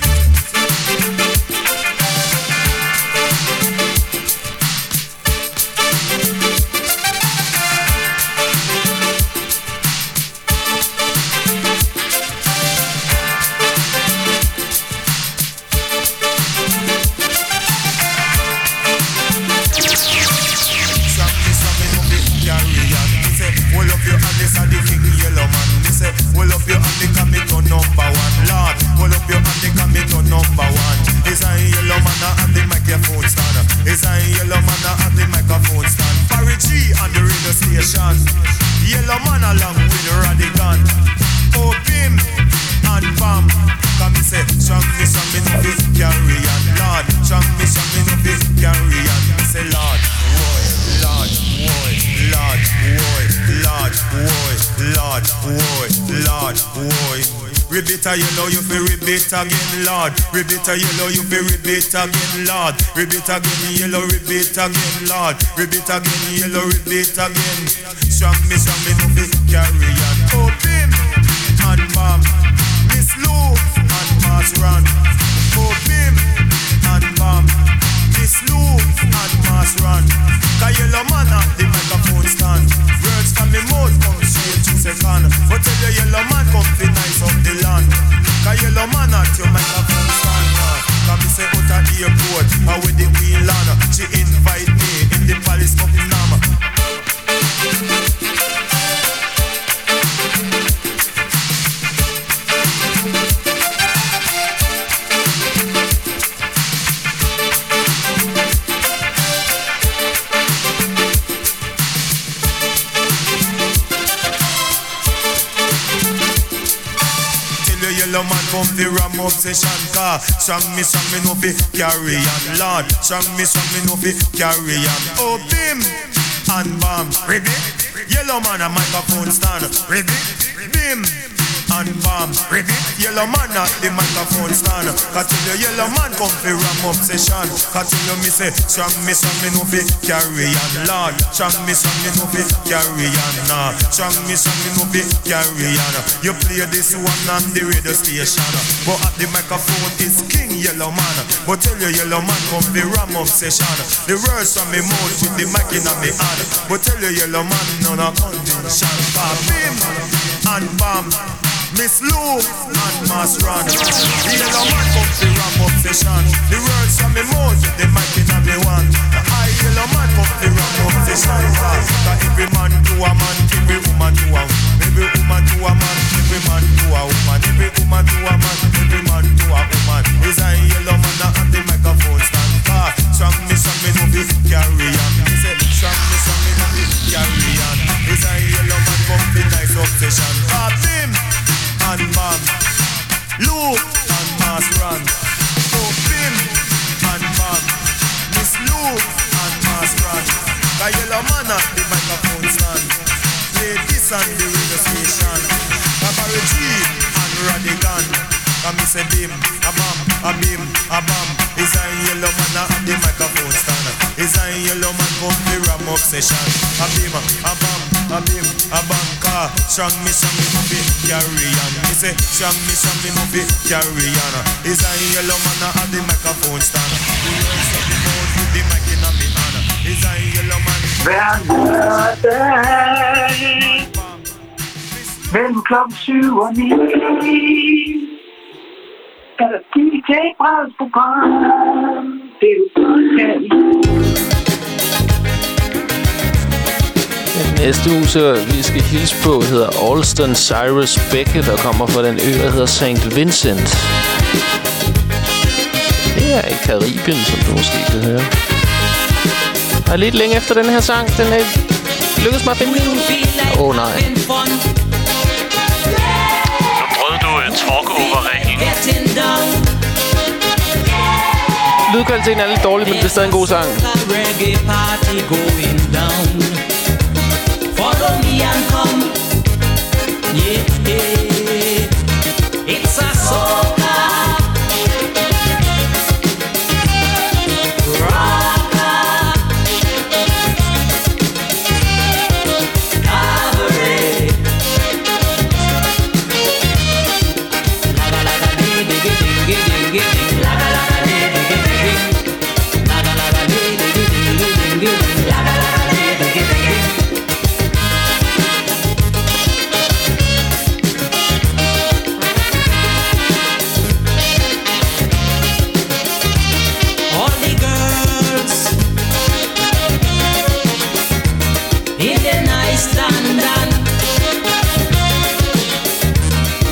hold up your hand, because me to number one, Lord. Hold up your hand, because me to number one. Is a yellow man at the microphone stand. Is a yellow man at the microphone stand. Barry G on the radio station. Yellow man along with Radigan. Oh, Bim and Bam. Can me say, strong me no fit carry on, Lord. Strong me no fit carry on. Me say, Lord, boy, Lord, boy, Lord, boy, Lord, boy, Lord, boy, Lord, boy. Ribbit a yellow, you fi ribbit again, Lord. Ribbit a yellow, you fi ribbit again, Lord. Ribbit again, yellow, ribbit again, Lord. Ribbit again, yellow, ribbit again. Strong me no fi carry on. Oh, Bim and Bam, Miss Lou and Mass Run. Oh, Bim and Bam, Miss Lou and Mass Run. Cause yellow man at the microphone stand. Words from me mouth come straight to second. But tell your yellow man come fi nice up the land. Cause yellow man at your microphone stand. Cause me say out at the airport, and with the Queen Lana, she invite me in the palace of Nama. Yellow man come the ram obsession car. Strong me no fi carry on, Lord. Strong me no fi carry on. Oh, Bim and Bam, ribbit. Yellow man a microphone stand, ribbit. Bim and Bam, ribbit. Yellow man at the microphone stand. Cause till your yellow man come fi ram obsession. Cause till you me say, strong me no fi carry on, Lord. Strong me no fi carry on, nah. Strong me no fi carry on. You play this one on the radio station, but at the microphone is King Yellow Man. But tell your yellow man come fi ram obsession. The words from me mouth with the mic in me hand. But tell your yellow man none of condition. Bim and Bam, Miss Lou and Mass Run. The yellow man come fi ram obsession. The words from me mouth with the mic in me hand. The high yellow man come fi ram obsession. Cause every man to a man, every woman to a woman. Every woman to a man, every man to a woman. Every woman to a man, every man to a woman. Is a yellow man at the microphone stand. Strong me no fi carry on. He said, strong me no fi carry on. Is a yellow man come fi nice obsession. Bim and Bam, Lou and Mass Run. Oh, Bim and Bam, Miss Lou and Mass Run. The yellow man at the microphone stand. Play this on the radio station. Barry G and Radigan. Come me say Bim, a Bam, a Bim, a Bam. Is a yellow man at the microphone stand. Is a yellow man come to ram obsession. A Bim, a Bam, a Bim, a Bam. Car strong me no fi carry on. Me say strong me no fi carry on. Is a yellow man at the microphone stand. The words of the mouth with the mic in me hand. Is a yellow man. Hver dag mellem klokken 7 og 9 er der DJ Breds program. Det er du kan. Den næste uge, vi skal hilse på, hedder Alston Cyrus Beckett og kommer fra den ø, der hedder St. Vincent. Det er i Karibien, som du måske kan høre. Og lidt længe efter den her sang, den er lykkedes mig at finde den. Åh, nej. Nu brød du talk-over-reglen. Lydkvaliteten er lidt dårlig, men det er stadig en god sang.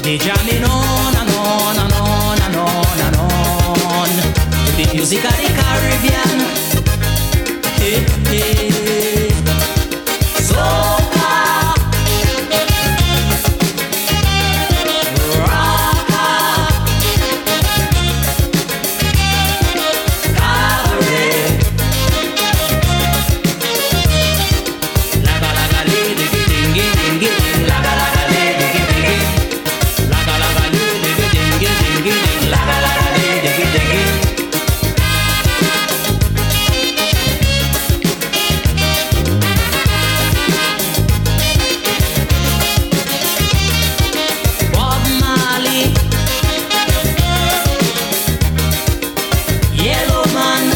They jamming on and on and on and on and on. The music of the Caribbean. Hey, hey. Soca. Rocker. Cabaret. Laga laga le diggy dingy dingy ding. Laga laga le diggy dingy. Laga laga le diggy dingy dingy ding. Laga laga le diggy dingy. Bob Marley, Yellow Man,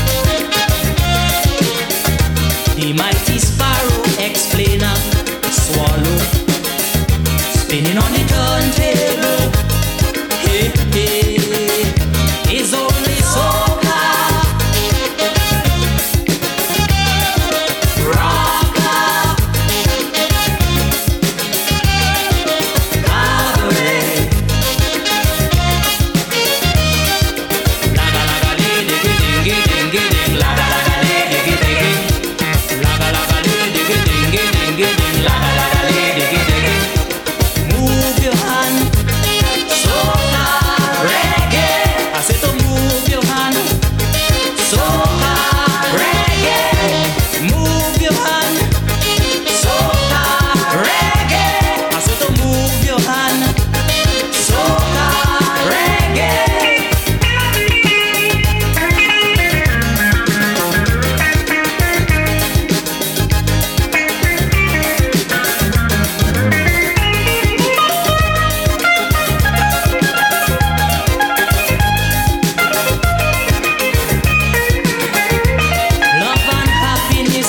the mighty Sparrow Explainer, Swallow, spinning on the turntable. Hey, hey, is only soca. Rocker, cabaret. Laga laga le diggy dingy dingy ding. Laga laga le diggy dingy. Laga laga le diggy dingy dingy ding. Laga laga le diggy dingy. Move your hand, soca, reggae. I said to move your hand, soca, reggae. Move your hand, soca, reggae. I said to move your hand, soca, reggae. Love and happiness,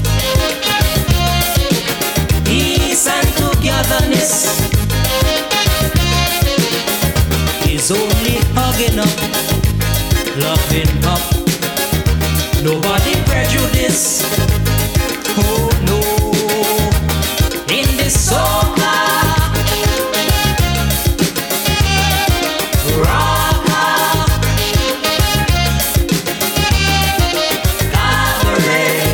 peace and togetherness is only hugging up, loving up. Nobody prejudice. Oh no, in this soca. Rocker, cabaret.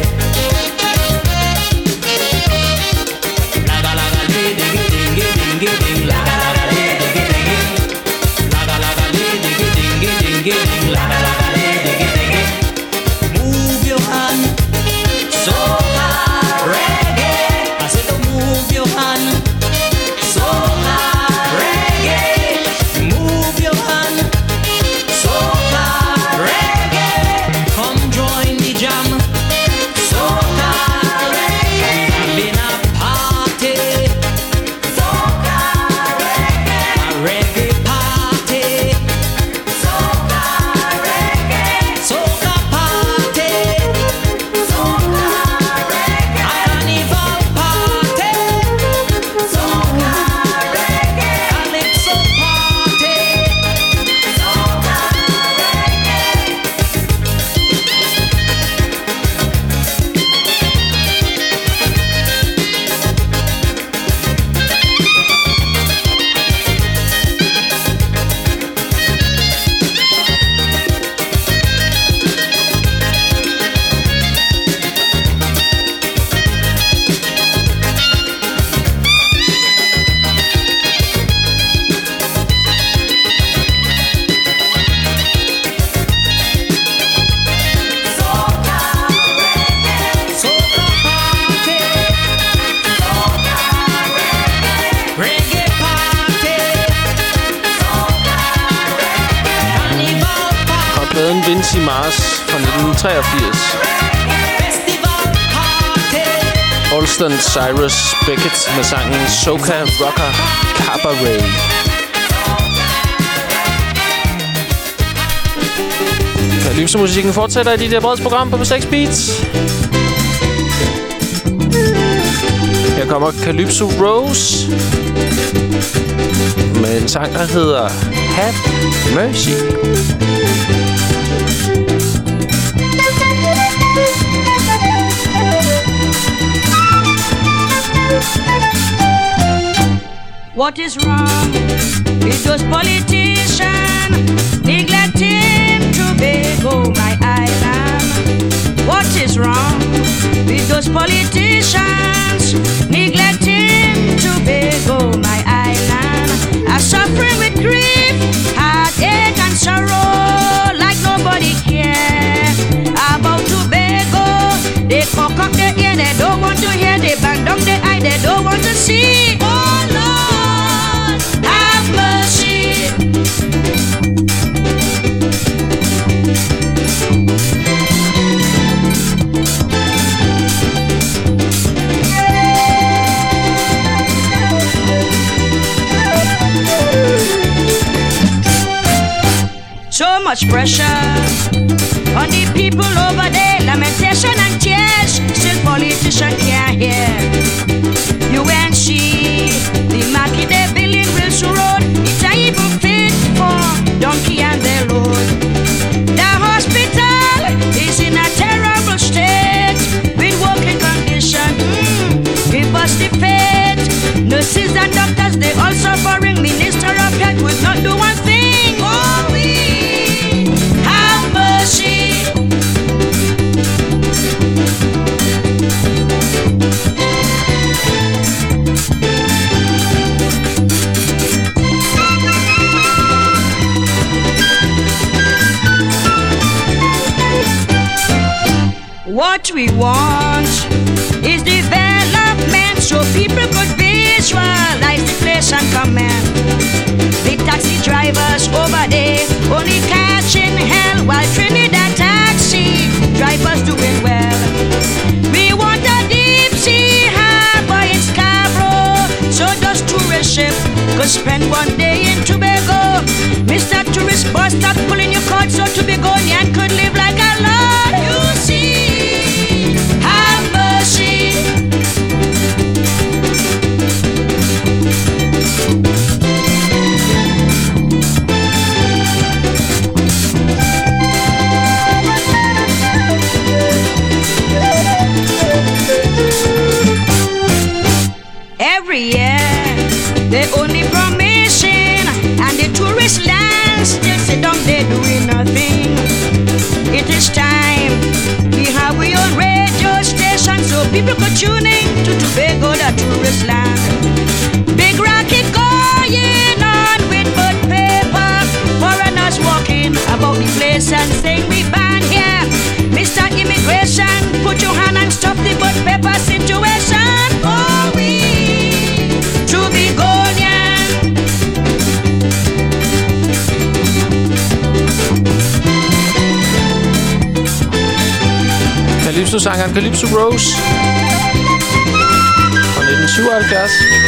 Laga laga le diggy dingy dingy ding. Laga laga le diggy dingy. Laga laga le diggy dingy dingy ding. Laga laga le diggy dingy. Move your hand, soca, reggae. I said to move your hand, soca, reggae. Move your hand, soca, reggae. Come join the jam, soca, reggae. Having a party, soca, reggae. A reggae party, soca, reggae. Soca party, soca, reggae. A carnival party, soca, reggae. Calypso party, soca, reggae. Soca party, reggae party, carnival party, Fra pladen Vincy Mars fra 1983. festival party, Alston Cyrus Beckett med sangen Soca Rocker Cabaret. Calypso-musikken fortsætter i DJ Breds program på 6 Beats. Her kommer Calypso Rose med en sang, der hedder Have Mercy. What is wrong with those politicians neglecting Tobago, my island? What is wrong with those politicians neglecting Tobago, my island? I'm suffering with grief, heartache and sorrow like nobody cares about Tobago. They cock up their ear, they don't want to hear. They bang down their eye, they don't want to see. Oh Lord, have mercy. So much pressure on the people over there, lamentation and tears, still politicians can't hear. UNC, the market they're building Wilson Road, it's not even fit for donkey and their load. The hospital is in a terrible state with working condition. It was the fate. Nurses and doctors, they all suffering. Minister of Health would not do one thing. Oh, we have mercy. What we want is development so people could visualize the place and command. The taxi drivers over there only catching hell while Trinidad taxi drivers doing well. We want a deep sea harbor in Scarborough so those tourist ship could spend one day in Tobago. Mr. Tourist bus, stop pulling your cord so Tobagonian could live like a lord. You see, have mercy. Every year they only promising, and the tourist land still sit down there doing nothing. It is time we have our own radio station so people could tune in to Tobago, the tourist land. Big racket going on with mud paper, foreigners walking about the place and saying we ban here. Mr. Immigration, put your hand and stop the mud paper situation. Oh, we Tobagonian. Calypso-sangeren Calypso Rose fra 1977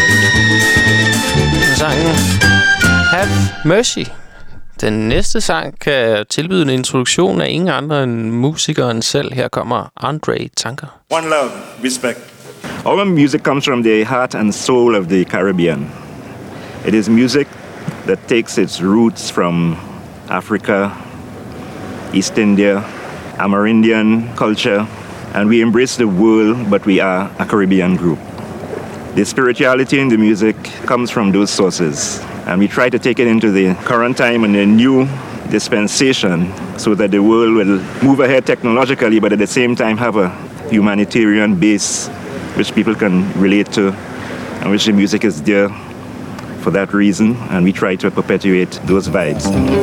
med sangen Have Mercy. Den næste sang kan tilbyde en introduktion af ingen andre end musikeren selv. Her kommer Andre Tanker. One love, respect. Our music comes from the heart and soul of the Caribbean. It is music that takes its roots from Africa, East India, Amerindian culture, and we embrace the world, but we are a Caribbean group. The spirituality in the music comes from those sources, and we try to take it into the current time and the new dispensation so that the world will move ahead technologically, but at the same time have a humanitarian base which people can relate to, and which the music is there for that reason, and we try to perpetuate those vibes.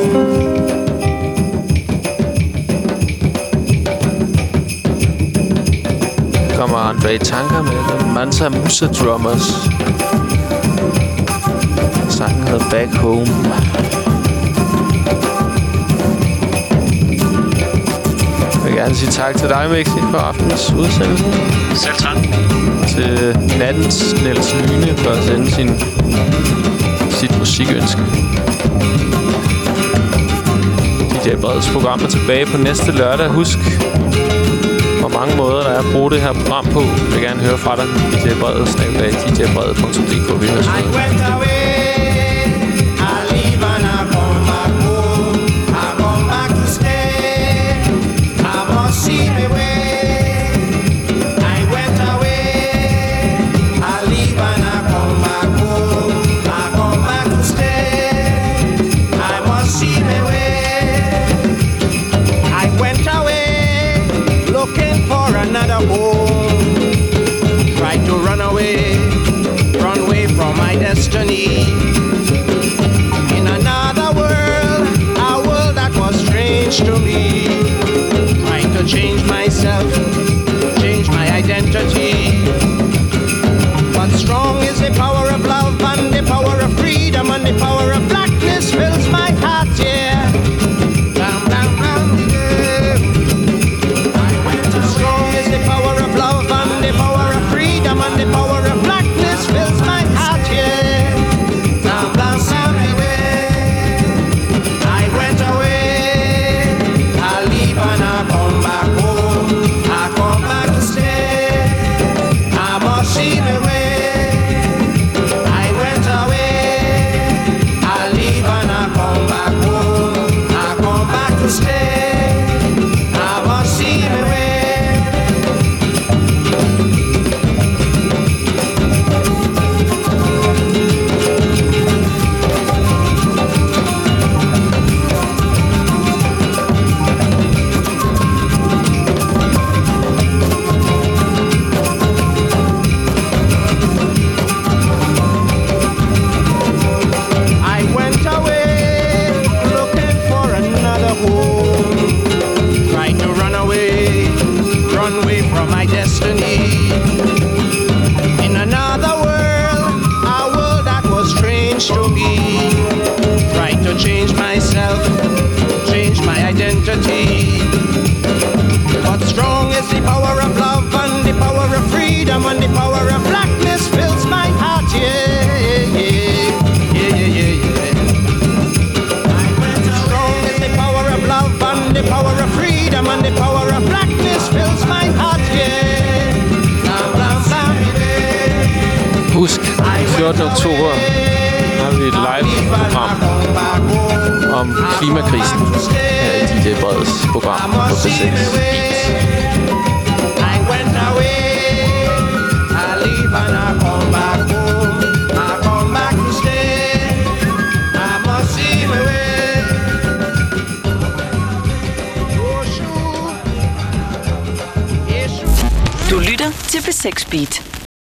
Kommer Andre Tanker med Mansa Musa Drummers. Sangen hedder Back Home. Jeg vil gerne sige tak til dig, Mixi, for aftenens udsendelse. Selv tak. Til nattens Niels Lyne for at sende sit musikønske. DJ Breds program er tilbage på næste lørdag. Husk, hvor mange måder der er at bruge det her program på. Jeg vil gerne høre fra dig. DJ Breds, djbrede.dk. Vi høres med. See me way. I went away. I leave and I come back home. I tried to run away from my destiny. In another world, a world that was strange to me. Trying to change myself, change my identity. But strong is the power of love and the power of freedom and the power of blackness fills my heart, yeah. Bam, bam, bam, yeah. Strong is the power of love and the power of freedom and the power of blackness fills my heart, yeah. Bam, bam, bam, yeah. I went away, I leave and I come back home. I come back to stay, I must see my way. In another world, a world that was strange to me. Tried to change myself, change my identity. But strong is the power of love and the power of freedom and the power of blackness fills my heart, yeah, yeah, yeah, yeah, yeah. Strong is the power of love and the power of freedom and the power of blackness fills my heart, yeah. Husk, 14. oktober har vi et live-program om klimakrisen her i DJ Breds program på P6 Beat. Du lytter til P6 Beat.